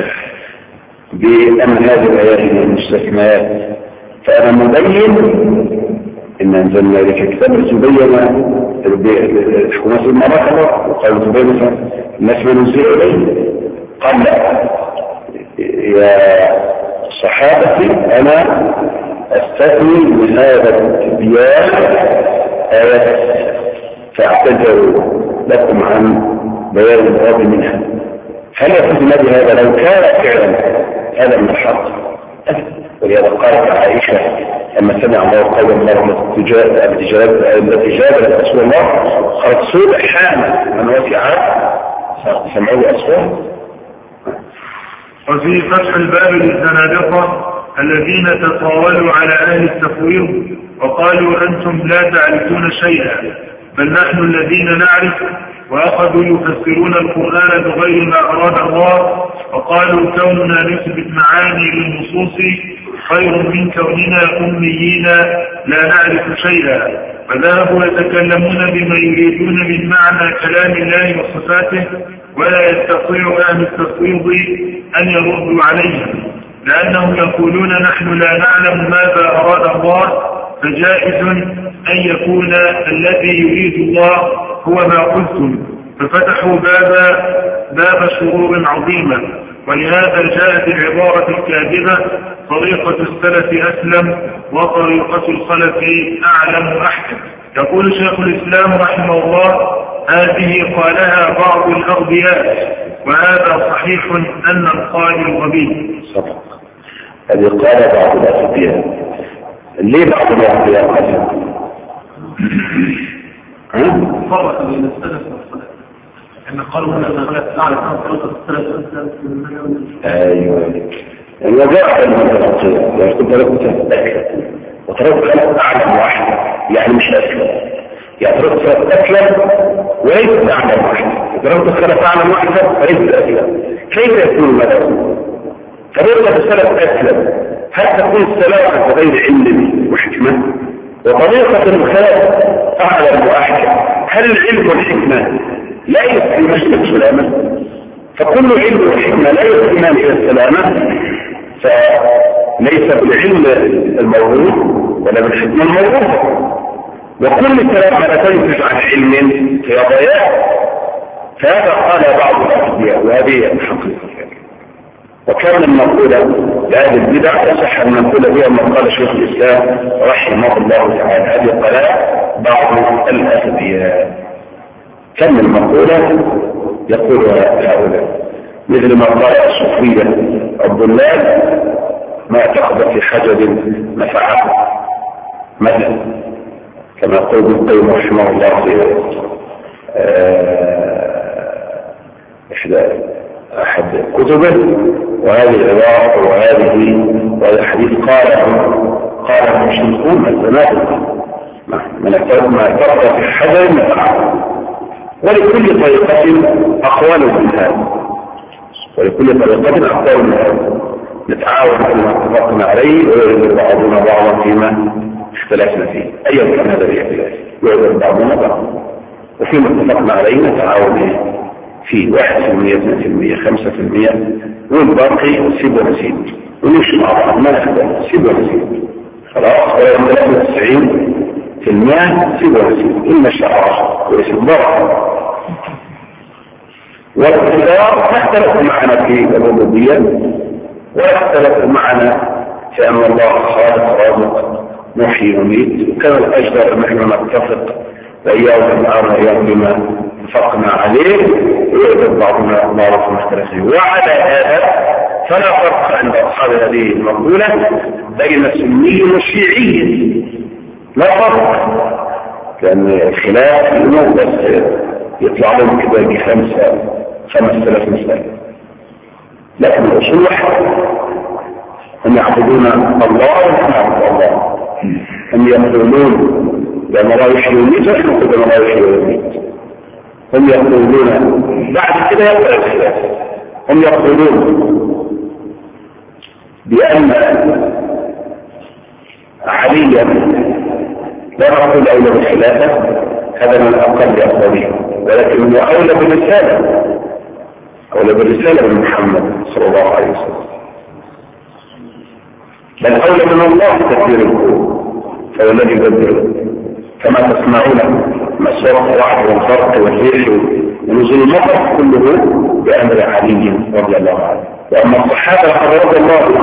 S2: بأن هذه الآيات من المستثنيات فأنا مبين إن أنزلنا إليك كتابا تبين الحكومات المراكبة وقالوا تبين مثلا الناس ما نزل إليه قال لا يا صحابتي أنا أستثني من هذا التبيان آيات فاعتذروا لكم عن بيان المراد منها. هل يكون النبي هذا لو كان فعلا هذا من الحق؟ ولهذا قالت عائشة لما سمع الله قول الله التي جادلت رسول الله قالت سبحان من وسع سمعوا أصوات.
S1: وفي فتح الباب للزنادقة الذين تطاولوا على أهل التفويض وقالوا أنتم لا تعرفون شيئا بل نحن الذين نعرف وأخذوا يفسرون القرآن بغير ما أراد الله وقالوا كوننا نثبت معاني للنصوص خير من كوننا أميين لا نعرف شيئا وذهبوا يتكلمون بما يريدون من معنى كلام الله وصفاته ولا يستطيع أهل التفويض أن يردوا عليهم لأنهم يقولون نحن لا نعلم ماذا أراد الله فجائز أن يكون الذي يريد الله هو ما قلتم ففتحوا باب باب شرور عظيمة. ولهذا جاءت العبارة الكاذبة طريقة السلف أسلم وطريقة الخلف أعلم أحكم. يقول شيخ الإسلام رحمه الله هذه قالها بعض الأغبياء وهذا صحيح أن القائل غبي.
S2: صدق هذه قال بعض الأغبياء. ليه بعض الأغبياء قال
S1: فرق بين السلف والخلف أن قالوا أن الخلف أعلم عن طريقة السلف.
S2: أيوة الوجاء المتلقية يعني كنت لك تتأكد وطريقة أعلم واحدة يعني مش أسلم يعني طريقة أسلم وليس أعلم واحدة طريقة السلف أعلم واحدة وليس أسلم. كيف يكون المدى طريقة السلف أسلم هل تكون السلامة بغير علم وحكمة وطريقة الخلف أعلم وأحكم هل العلم والحكمة لا يستلمان إلى السلامة فكل علم وحكمة لا يستلمان إلى السلامة فليس بالعلم الموروث ولا بالحكمة الموروثة وكل كلام لا تنتج عن علم في ضياع فهذا قال بعض الأحداث وهذه الحقيقة. وكان المقولة لهذه البدع تصح أن نقول بها ما قال شيخ الإسلام رحمه الله تعالى هذه قلاء بعض الأثبياء كان المقولة يقولها هؤلاء مثل ما قال الصوفية الضلال ما اعتقد في حجر نفعه مثلا كما يقول ابن القيم رحمه الله في إحدى أحد كتبه وهذه العبارة وهذه وهذا الحديث قال قال المشركون الزنادقة ما اعتقد في حجر نفعه. ولكل طريقة أقوال من هذا ولكل طريقة أقوال من هذا نتعاون فيما اتفقنا عليه ويعذر بعضنا بعضا فيما اختلفنا فيه أيضا كان هذا الاختلاف يعذر بعضنا بعضا وفيما اتفقنا عليه نتعاون فيه واحد في المية اثنين في المية خمسة في المية والباقي سيب ونسيب ونمشي مع بعض ما نختلف سيب ونسيب خلاص ويوم ثلاثة وتسعين في المياه سيب ونسيب إما الشعراء وليس الضرر والاختلاف تختلف معنا في الربوبية ويختلف معنا في أن الله خالق رازق محيي وميت وكان الأجدر نحن نتفق وإياه الآن أيام بما اتفقنا عليه ويوجد بعضنا معروف مختلفين. وعلى هذا فلا فرق عند أصحاب هذه المقولة بين سني وشيعي، لا فرق، لأن الخلاف الأمور بس يطلع لهم كده بخمسة خمس ثلاث مسائل، لكن الأصول واحد، هم يعبدون الله ونحن نعبد الله، هم يقولون بأن الله يحيي ويميت ونحن نقول بأن الله يحيي ويميت، هم يقولون بعد كده يبقى الخلاف، هم يقولون بأن عليا لا نقول أولى بالخلافة، هذا من أقل أقوالهم، ولكن هو أولى بالرسالة، أولى بالرسالة من محمد صلى الله عليه وسلم، بل أولى من الله تكبير الكون، فهو الذي يبدل كما تسمعون مسورة الوعد والفرق والريح ونزول المطر كله بأمر علي رضي الله عنه. وأما الصحابة لقد رضي الله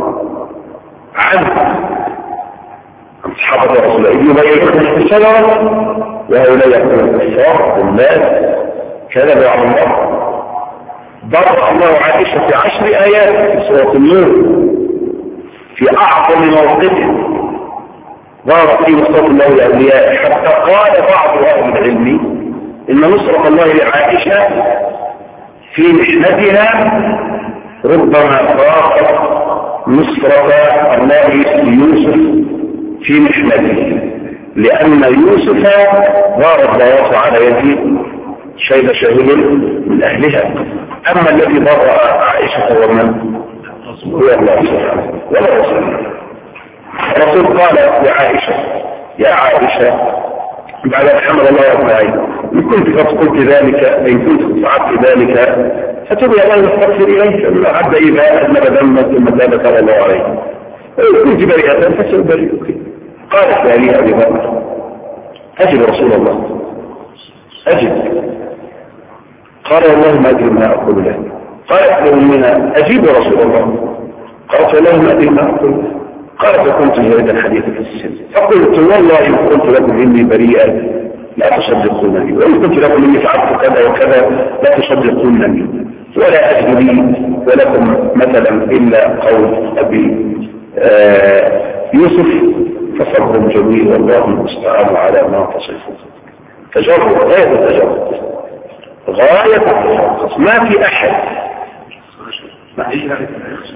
S2: عنه أصحاب الرسول إذ يبايعونك الشجرة وهؤلاء يقولون الكفار والناس كذبوا على الله. ضرب الله عائشة في عشر آيات في سورة النور في أعظم موقف ظهر فيه نصرة الله للأولياء، حتى قال بعض أهل العلم إن نصرة الله لعائشة في محنتها ربما فاقت نصرة الله ليوسف في محنته، لأن يوسف ظهر الضواف على يد شيب شهيد من أهلها، أما الذي برأ عائشة ومن هو الله سبحانه ولا وسلم. الرسول قال لعائشة يا عائشة بعد أن حمل الله أبنائي إن كنت قد قلت ذلك إن كنت فعلت ذلك فتبي الله يستغفر إليك أن عبد إذا أذنب ذنبا ثم تاب تاب الله عليه وإن كنت بريئة فسأبرئك. قالت لي أبي بكر أجب رسول الله أجب. قال والله ما أدري ما أقول له. قالت لأمنا أجيب رسول الله. قالت والله ما أدري ما أقول له. قالت فكنت جريد الحديث في السن فقلت والله إن قلت لكم إني بريئة لا تصدقونني، وإن قلت لكم إني فعلت كذا وكذا لا تصدقونني، ولا أجد لي ولكم مثلا إلا قول أبي آه يوسف فصبر جميل والله المستعان على ما تصفون. تجرب غاية التجرب غاية التجرب ما في أحد ما في أحد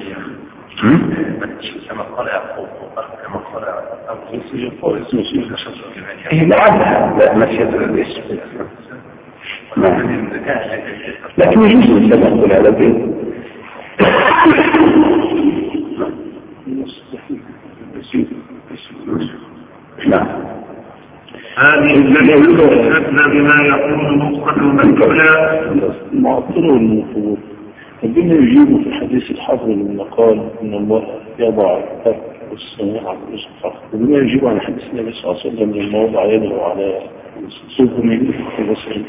S2: كما قال يعقوب كما قال أبو إيه لعبها لا مشيت الاسم لكن يجوز التدخل على البيت نعم.
S1: هذه الدليل أثنى بما يكون مطلق مدخلا
S3: المعطل والمفروض ربنا يجيبه في حديث الحفظ لما قال إن الله يضع الترك والسماع على الرزق، ربنا يجيبه عن حديث النبي صلى الله عليه وسلم من الموضع يدعو على صدمه في الرسل.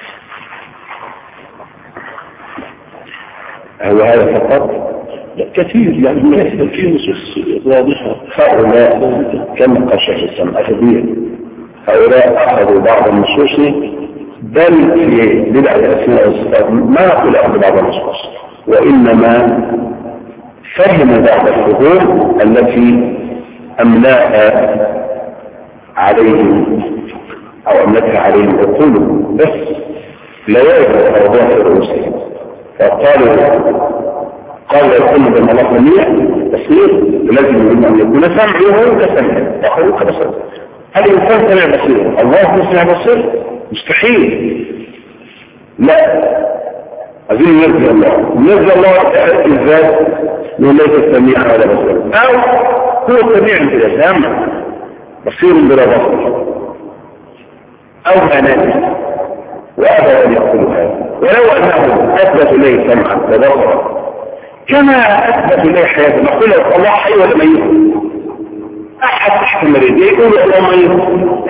S2: هو هذا فقط؟
S3: لا كثير يعني ما في نصوص واضحة.
S2: هؤلاء كما قال شيخ الإسلام أخذية هؤلاء أخذوا بعض النصوص بل في بدعة الأسماء والصفات ما نقول أخذ بعض النصوص، وإنما فهم بعض الفضول التي أملاها عليهم أو أملتها عليهم عقولهم بس لا يجب أرضاء في رؤوسهم، فقالوا قال يقول بأن الله سميع بصير ولازم يجب أن يكون سمعه كسمعه أخذوا كبصر. هل الإنسان سمع بصير؟ الله سمع بصير؟ مستحيل. لا أظن يرضي الله يرضي الله الذات من ليس السميع على بصير أو هو سميع بلا سمع بصير بلا بصر أو منام وأبى أن يقول هذا، ولو أنه أثبت إليه سمعا وبصرا كما أثبت إليه حياته. نقول الله حي ولا ميت؟ أحد تحت المريض يقول الله ميت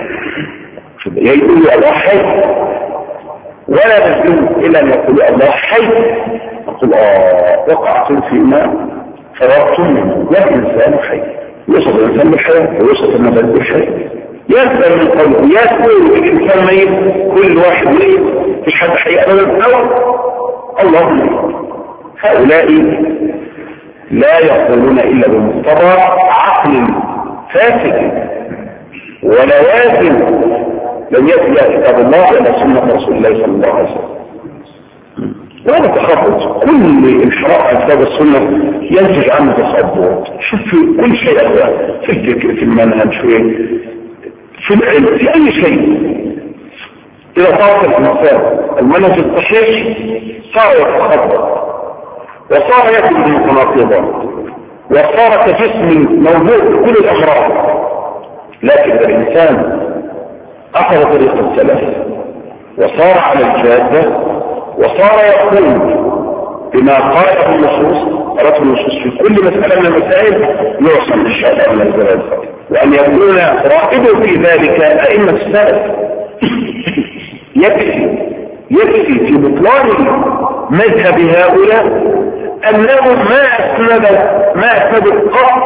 S2: يقول الله حي ولا نسلم إلا أن يقول الله حي. نقول آه وقعتم فيما فرغتم منه. يا إنسان حي يوصف الإنسان بالحياة ويوصف النبات بالحياة. يسأل من قوله يسأل الإنسان ميت كل واحد منهم مفيش حد حقيقة أبدا أو الله. هؤلاء لا يقولون إلا بمقتضى عقل فاسد ولوازم لم يأتي كتاب الله ولا سنة رسول الله صلى الله عليه وسلم. وهذا تخبط كل انحراف عن كتاب السنة ينتج عنه تخبط. شوف في كل شيء أخوة، في الفكر، في المنهج، في في العلم، في أي شيء. إذا طاق الإنسان المنهج الصحيح صار يتخبط وصار يأتي بالمتناقضات وصار كجسم موجود بكل الأمراض. لكن الإنسان أخذ طريق السلف وصار على الجادة وصار يقول بما قاله النصوص قالته النصوص في كل مسألة من المسائل يوصل إن شاء الله من الزواج، وأن يكون رائده في ذلك أئمة السلف. يكفي يكفي في بطلان مذهب هؤلاء أنهم ما أسندوا ما أسندوا قط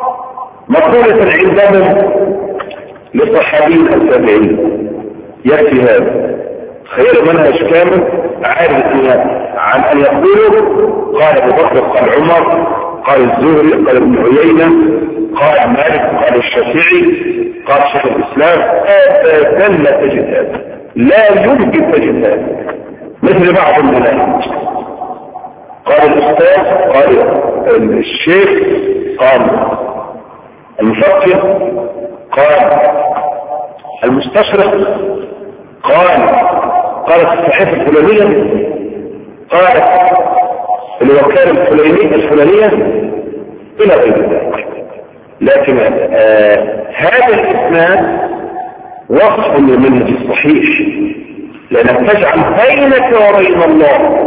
S2: مقولة عندهم لصحابين التابعين. يكفي هذا خير منهج كامل عارف عن أن يقولوا قال أبو بكر قال عمر قال الزهري قال ابن عيينة قال مالك قال الشافعي قال شيخ الإسلام. أبدا لا تجد هذا، لا يمكن تجد هذا. مثل بعض المناهج قال الأستاذ قال الشيخ قال المفكر قال المستشرق قال قالت الصحيفة الفلانية قالت الوكالة الفلانية الفلانية إلى غير ذلك. لكن آه هذا الإسناد وصف للمنهج الصحيح، لأنك تجعل بينك وبين الله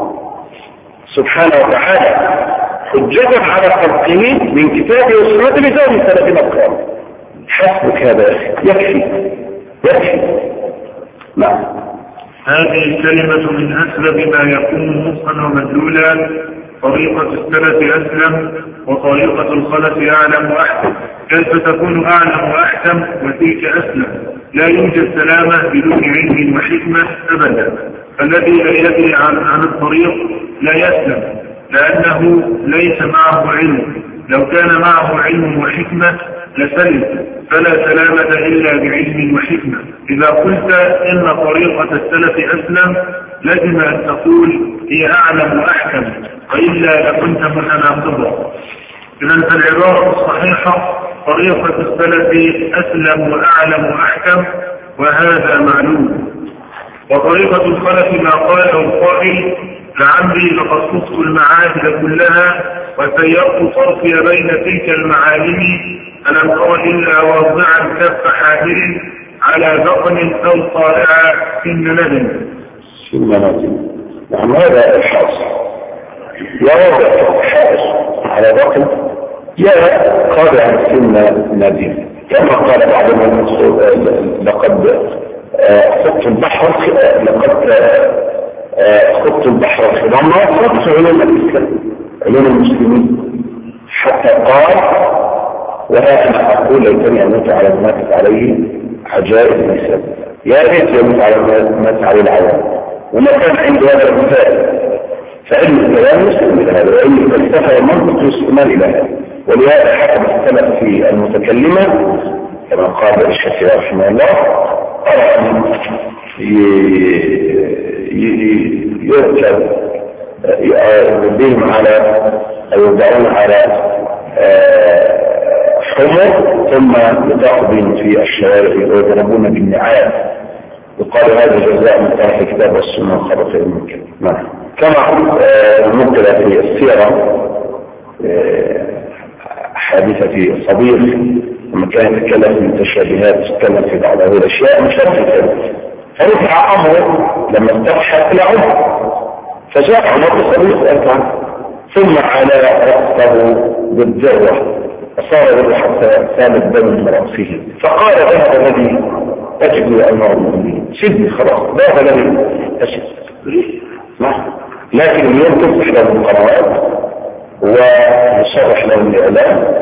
S2: سبحانه وتعالى حجة على خلقه من كتابه وسنته بزوج ثلاثين أقرام. حسبك هذا يكفي يكفي. نعم.
S1: هذه الكلمة من أسباب ما يكون نصحا ومدلولا. طريقة السلف أسلم وطريقة الخلف أعلم وأحكم. كيف تكون أعلم وأحكم وتلك أسلم؟ لا يوجد سلامة بدون علم وحكمة أبدا. فالذي لا يدري عن, عن الطريق لا يسلم لأنه ليس معه علم. لو كان معه علم وحكمة لسلم، فلا سلامة إلا بعلم وحكمة. إذا قلت إن طريقة السلف أسلم لازم أن تقول هي أعلم وأحكم، وإلا لكنت متناقضا. إذن فالعبارة الصحيحة طريقة السلف أسلم وأعلم وأحكم، وهذا معلوم. وطريقة الخلف ما قاله القائل لعمري لقد خصت المعاهد كلها وسيرت صرفي بين تلك المعالم، ألم أر إلا واضعا كف حاهر على ذقن أو طالع سن ندم.
S2: سن ندم نعم. هذا الحاصل يا وضع حاصل على ذقن يا قادع سن ندم، كما قال بعضهم لقد خط البحر لقد خط البحر خضما خط علوم الإسلام علوم المسلمين، حتى قال ولا أنا أقول ليتني أموت على ما ماتت عليه عجائب النساء. يا ريت يموت على ما مات عليه العوام. وما كان عند هذا المثال فعلم الكلام مسلم إلى هذا، وعلم الفلسفة والمنطق يسلمان إلى هذا. ولهذا حكم السلف في المتكلمة كما قال الشافعي رحمه الله قال يركب بهم على أو يوضعون على حمر ثم يتعقبون في الشوارع ويضربون بالنعال، وقال هذا جزاء من ترك الكتاب والسنة وخبط المنكر. نعم. كما نقل في السيرة حادثة صبيغ لما كان يتكلم في المتشابهات يتكلم في بعض هذه الأشياء مشتتة، فرفع أمره لما استفحت العمر فجاء عمر صبيغ أركع ثم على رأسه بالذرة فصار له حتى سال الدم من رأسه، فقال ذهب الذي أجد أمر المؤمنين سيدي خلاص ذهب الذي أجد. لكن اليوم تفتح له القنوات ويصرح له الإعلام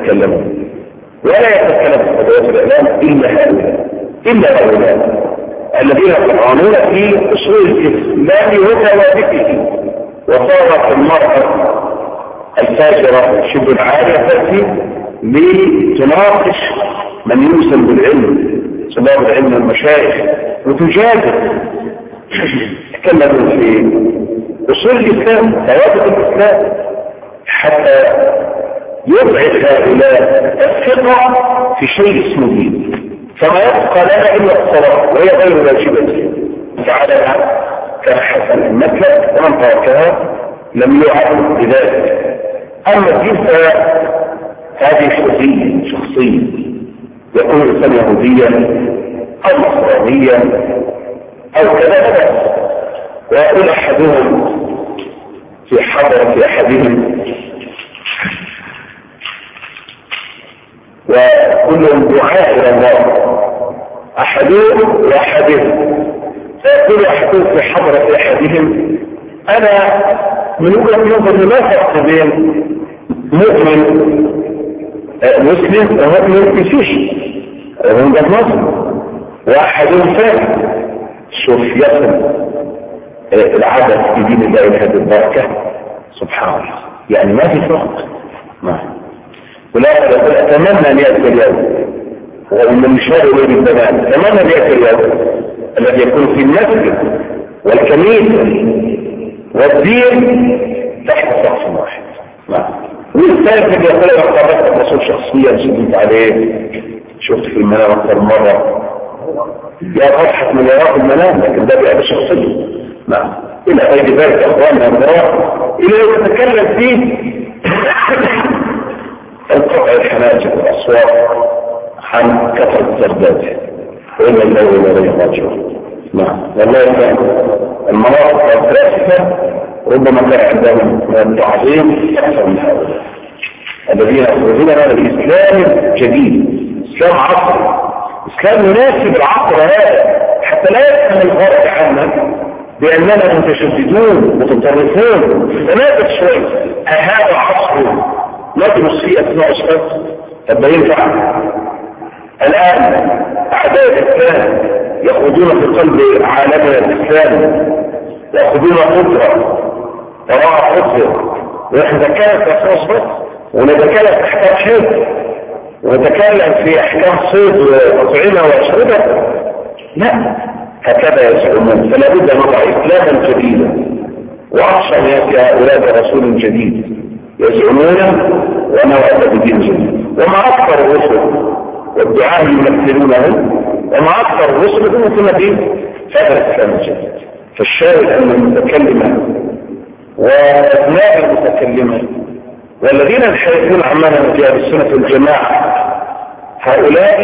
S2: ويتكلم، ولا يتكلم في قضايا الإعلام إلا هؤلاء إلا هؤلاء الذين يطعنون في اصول الاسلام وثوابته، وصارت المرأة الفاجرة شبه العالية تأتي لتناقش من يلزم بالعلم طلاب العلم والمشايخ وتجادل تكلموا في اصول الاسلام ثوابت الاسلام حتى يبعث هؤلاء الثقة في شيء اسمه دين، فما يبقى لنا الا الصلاة وهي غير واجبة فعلها كان حسن المسلك ومن تركها لم يعد بذلك. اما الدين هذه شخصية شخصية يكون الانسان يهوديا او نصرانيا او كذا، ويقول احدهم في حضرة احدهم وكلهم دعاء الى الله احدهم واحدهم، فيقول احدهم في حضرة احدهم انا من وجهة نظري لا فرق بين مؤمن مسلم ومؤمن فيش من وجهة نظر، واحدهم فاهم شوف يصل العدد في دين الله الى هذه البركة سبحان الله، يعني ما في فرق. ما ولا اتمنى ان ياتي اليوم ومن المشوار اليه بالزمان، اتمنى ان ياتي اليوم الذي يكون في المسجد والكنيسة والدين تحت سقف واحد. والثالث اللي يقول لك قررت الرسول شخصيا سجدت عليه شفت في المنام اكثر مرة يا فرحة مليارات المنام، لكن ده بقى شخصيا. نعم الى غير ذلك اخواننا الكرام الى يتكلم فيه القطع الحناجر والاصوات عن كثرة الزردات وإن الله وإليه راجعون. نعم والله كان المناطق الثلاثة ربما كان عندهم من التعظيم أكثر من هؤلاء الذين يخرجون هذا الإسلام الجديد، إسلام عصر، إسلام يناسب العصر هذا، حتى لا يفهم الغرب عنا بأننا متشددون متطرفون. تنافس شوي هذا عصر ندرس فيه أثناء أسفل طب ينفع الآن أعداء الإسلام يأخذون في قلب عالمنا الإسلام، يأخذون قدرة وراء قدرة، ونتكلم في أساس بس ونتكلم في أحكام حيث ونتكلم في أحكام صيد وأطعمة وأشربة. لا هكذا يزعمون، فلا بد نضع إسلاما جديدا، وأخشى أن يأتي هؤلاء رسول جديد يزعمون ونوعد بدين جديد. وما أكثر الرسل والدعاء يمثلونهم وما أكثر الرسل هم دين فهذا الإسلام الجديد. فالشاهد أن المتكلمة وأبناء المتكلمة والذين ينحرفون عن منهج أهل السنة والجماعة هؤلاء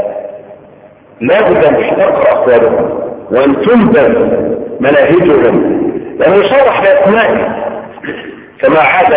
S2: لا بد أن تحتقر أقوالهم وأن تنبذ مناهجهم لأنه يصرح بأسمائه كما عاد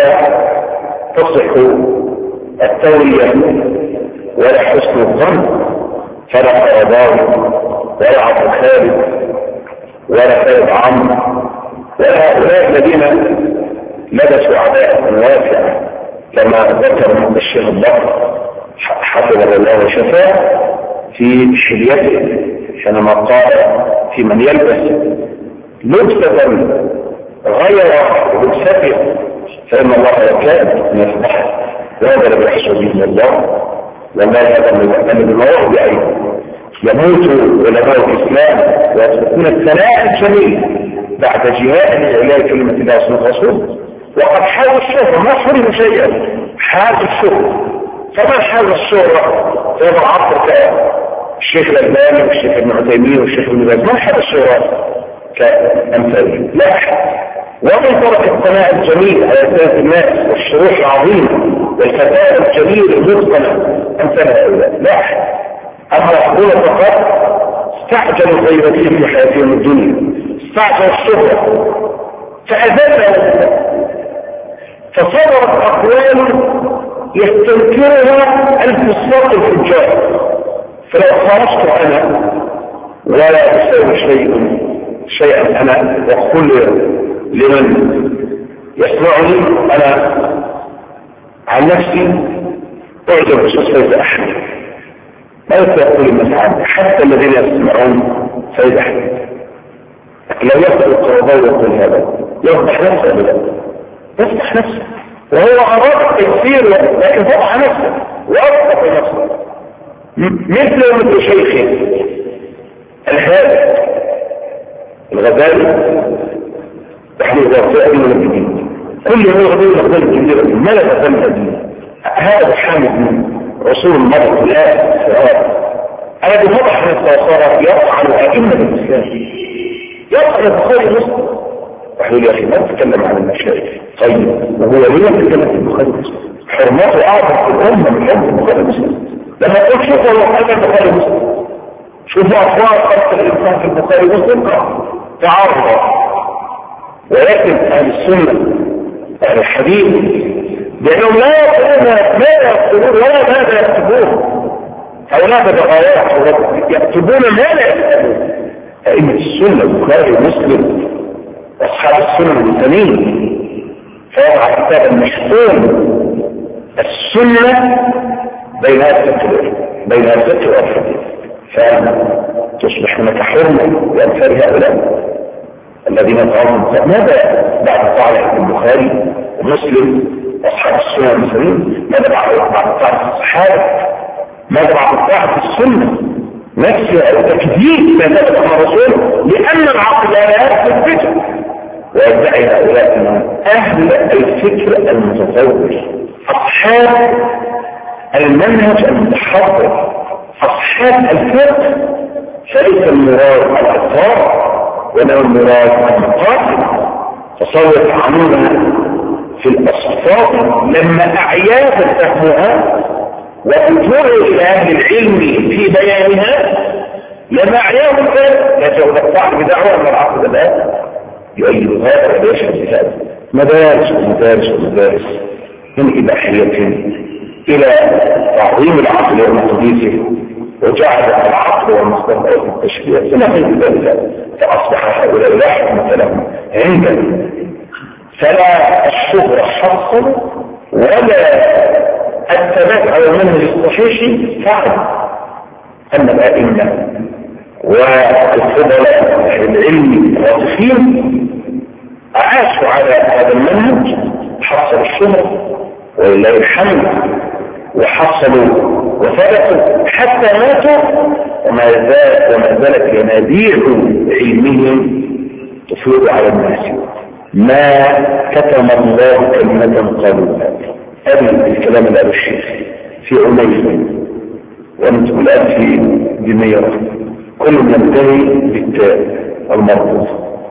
S2: تصح التورية ولا حسن الظن، فلا قرضاوي ولا عبد خالد ولا خالد عمرو ولا هؤلاء الذين لبسوا عداء واسعة كما ذكر الشيخ البكر حفظه الله وشفاه في حليته حينما قال في من يلبس لبسة غير لبسته فإن الله يكاد أن يفضحه، وهذا الذي يحصل به الله. والله هذا من يعتمد الله بأيضا يموت علماء الإسلام ويتركون الثناء الجميل بعد جهاد لإعلاء كلمة الله وسنة الرسول، وقد حاول الشهرة ما حرم شيئا، حاول الشهرة. فما حاول الشهرة في هذا العصر كالشيخ الألباني والشيخ ابن عثيمين والشيخ ابن باز، ما حاول الشهرة كأمثاله، لا أحد. ومن ترك الثناء الجميل على أساس الناس والشروح العظيمة والفتاة الجميل المتقنة أمثال هؤلاء، لا أحد. أما يقول فقط استعجلوا غيرتهم في حياتهم الدنيا، استعجلوا الشهرة فأذلوا، فصدرت أقوال يستنكرها الفساق الفجار. فلو خرجت أنا ولا أسوي شيء شيئا أنا وأقول لمن يسمعني أنا عن نفسي أعجب بشخصية أحد، لا يقول المسعى حتى الذين يسمعون فيضحك. لو يفتح القرآن ويقول هذا يفتح نفسه بلا يفتح نفسه، وهو أراد التيسير لكن فتح نفسه وأفتح نفسه مثل مثل شيخ الهادي الغزالي تحليل ذاتي من الجديد، كل يوم يغضي الغزالي الجديد ما لا تفهم الدين. هذا حامد من رسول المرض لا سؤال أنا بفتح نفسه صار يطعن أئمة الإسلام، يطعن البخاري مسلم. وحيقول يا أخي ما تتكلم عن المشايخ، طيب وهو ليه تتكلم في البخاري مسلم؟ حرماته أعظم في الأمة من حرمة البخاري مسلم. لما تقول شوفوا لو حاجة البخاري مسلم، شوفوا أخبار خاصة الإنسان في البخاري مسلم تعارض. ولكن أهل السنة أهل الحديث لأنهم لا يقولون ماذا يقولون ولا ماذا يكتبون، أولاد بغايات يكتبون ما لا يكتبون. أئمة السنة البخاري ومسلم أصحاب السنة المسلمين فوضع كتابا مشحون السنة بين الفكر بين الفكر والحديث، فتصبح هناك حرمة لأمثال هؤلاء الذين تعرضوا. ماذا بعد طاعة البخاري ومسلم أصحاب السنة المسلمين؟ ماذا بعد طاعة الصحابة؟ ماذا بعد طاعة السنة نفسها أو تكذيب ما ثبت عن الرسول؟ لأن العقل لا يثبت. ويدعي هؤلاء أهل الفكر المتطور، أصحاب المنهج المتحضر، أصحاب الفقه. فليس المراد الأطهار ولا المراد المقاصد. تصور عنونا في الأصفاق لما أعياذ فهمها وتجروا إلى أهل العلم في بيانها لما أعياذ ذلك لا تغلق بدعوة أن العقل الآن يؤيد هذا ويشهد بهذا. مدارس ومدارس ومدارس من إباحية إلى تعظيم العقل ومقديسه وجعل العقل والمستقبل والتشريع إلى غير ذلك، فأصبح هؤلاء لا حكمة لهم عندنا. فلا الشهرة حصل ولا الثبات على المنهج الصحيح فعل. أن الأئمة والفضلاء العلم الراسخين عاشوا على هذا المنهج، حصل الشهرة ولله الحمد وحصلوا وثبتوا حتى ماتوا، وما زالت وما زالت ينابيع علمهم تفيض على الناس. ما كتم الله كلمة قالوها. أبي الكلام الأب الشيخ في عميزة وأنتم الآن في دميرة، كل ينتهي بالتاء المربوط.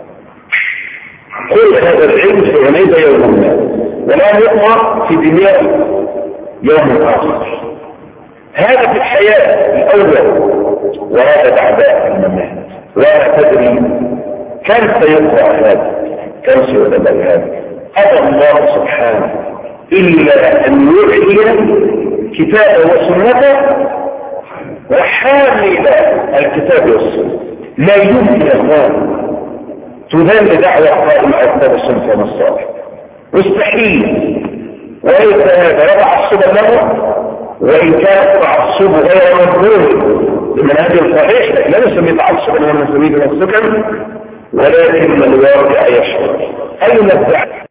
S2: كل هذا العلم في عميزة يوم ما ولا يقرأ في دميرة يوم آخر. هذا في الحياة الأول وهذا بعداء الممات. ولا تدري كم سيقرأ هذا كم سيقرأ هذا. أبى الله سبحانه إلا أن يعلي كتابه وسنته وحامل الكتاب والسنة. لا يمكن أخوان تذل دعوة قائمة على كتاب السنة والصالح، مستحيل. وليس هذا يتعصب له، وإن كان تعصب غير مفهوم لمنهج صحيح لا نسميه تعصب انما نسميه بالسكن، ولكن الواقع يشعر أين الدعوة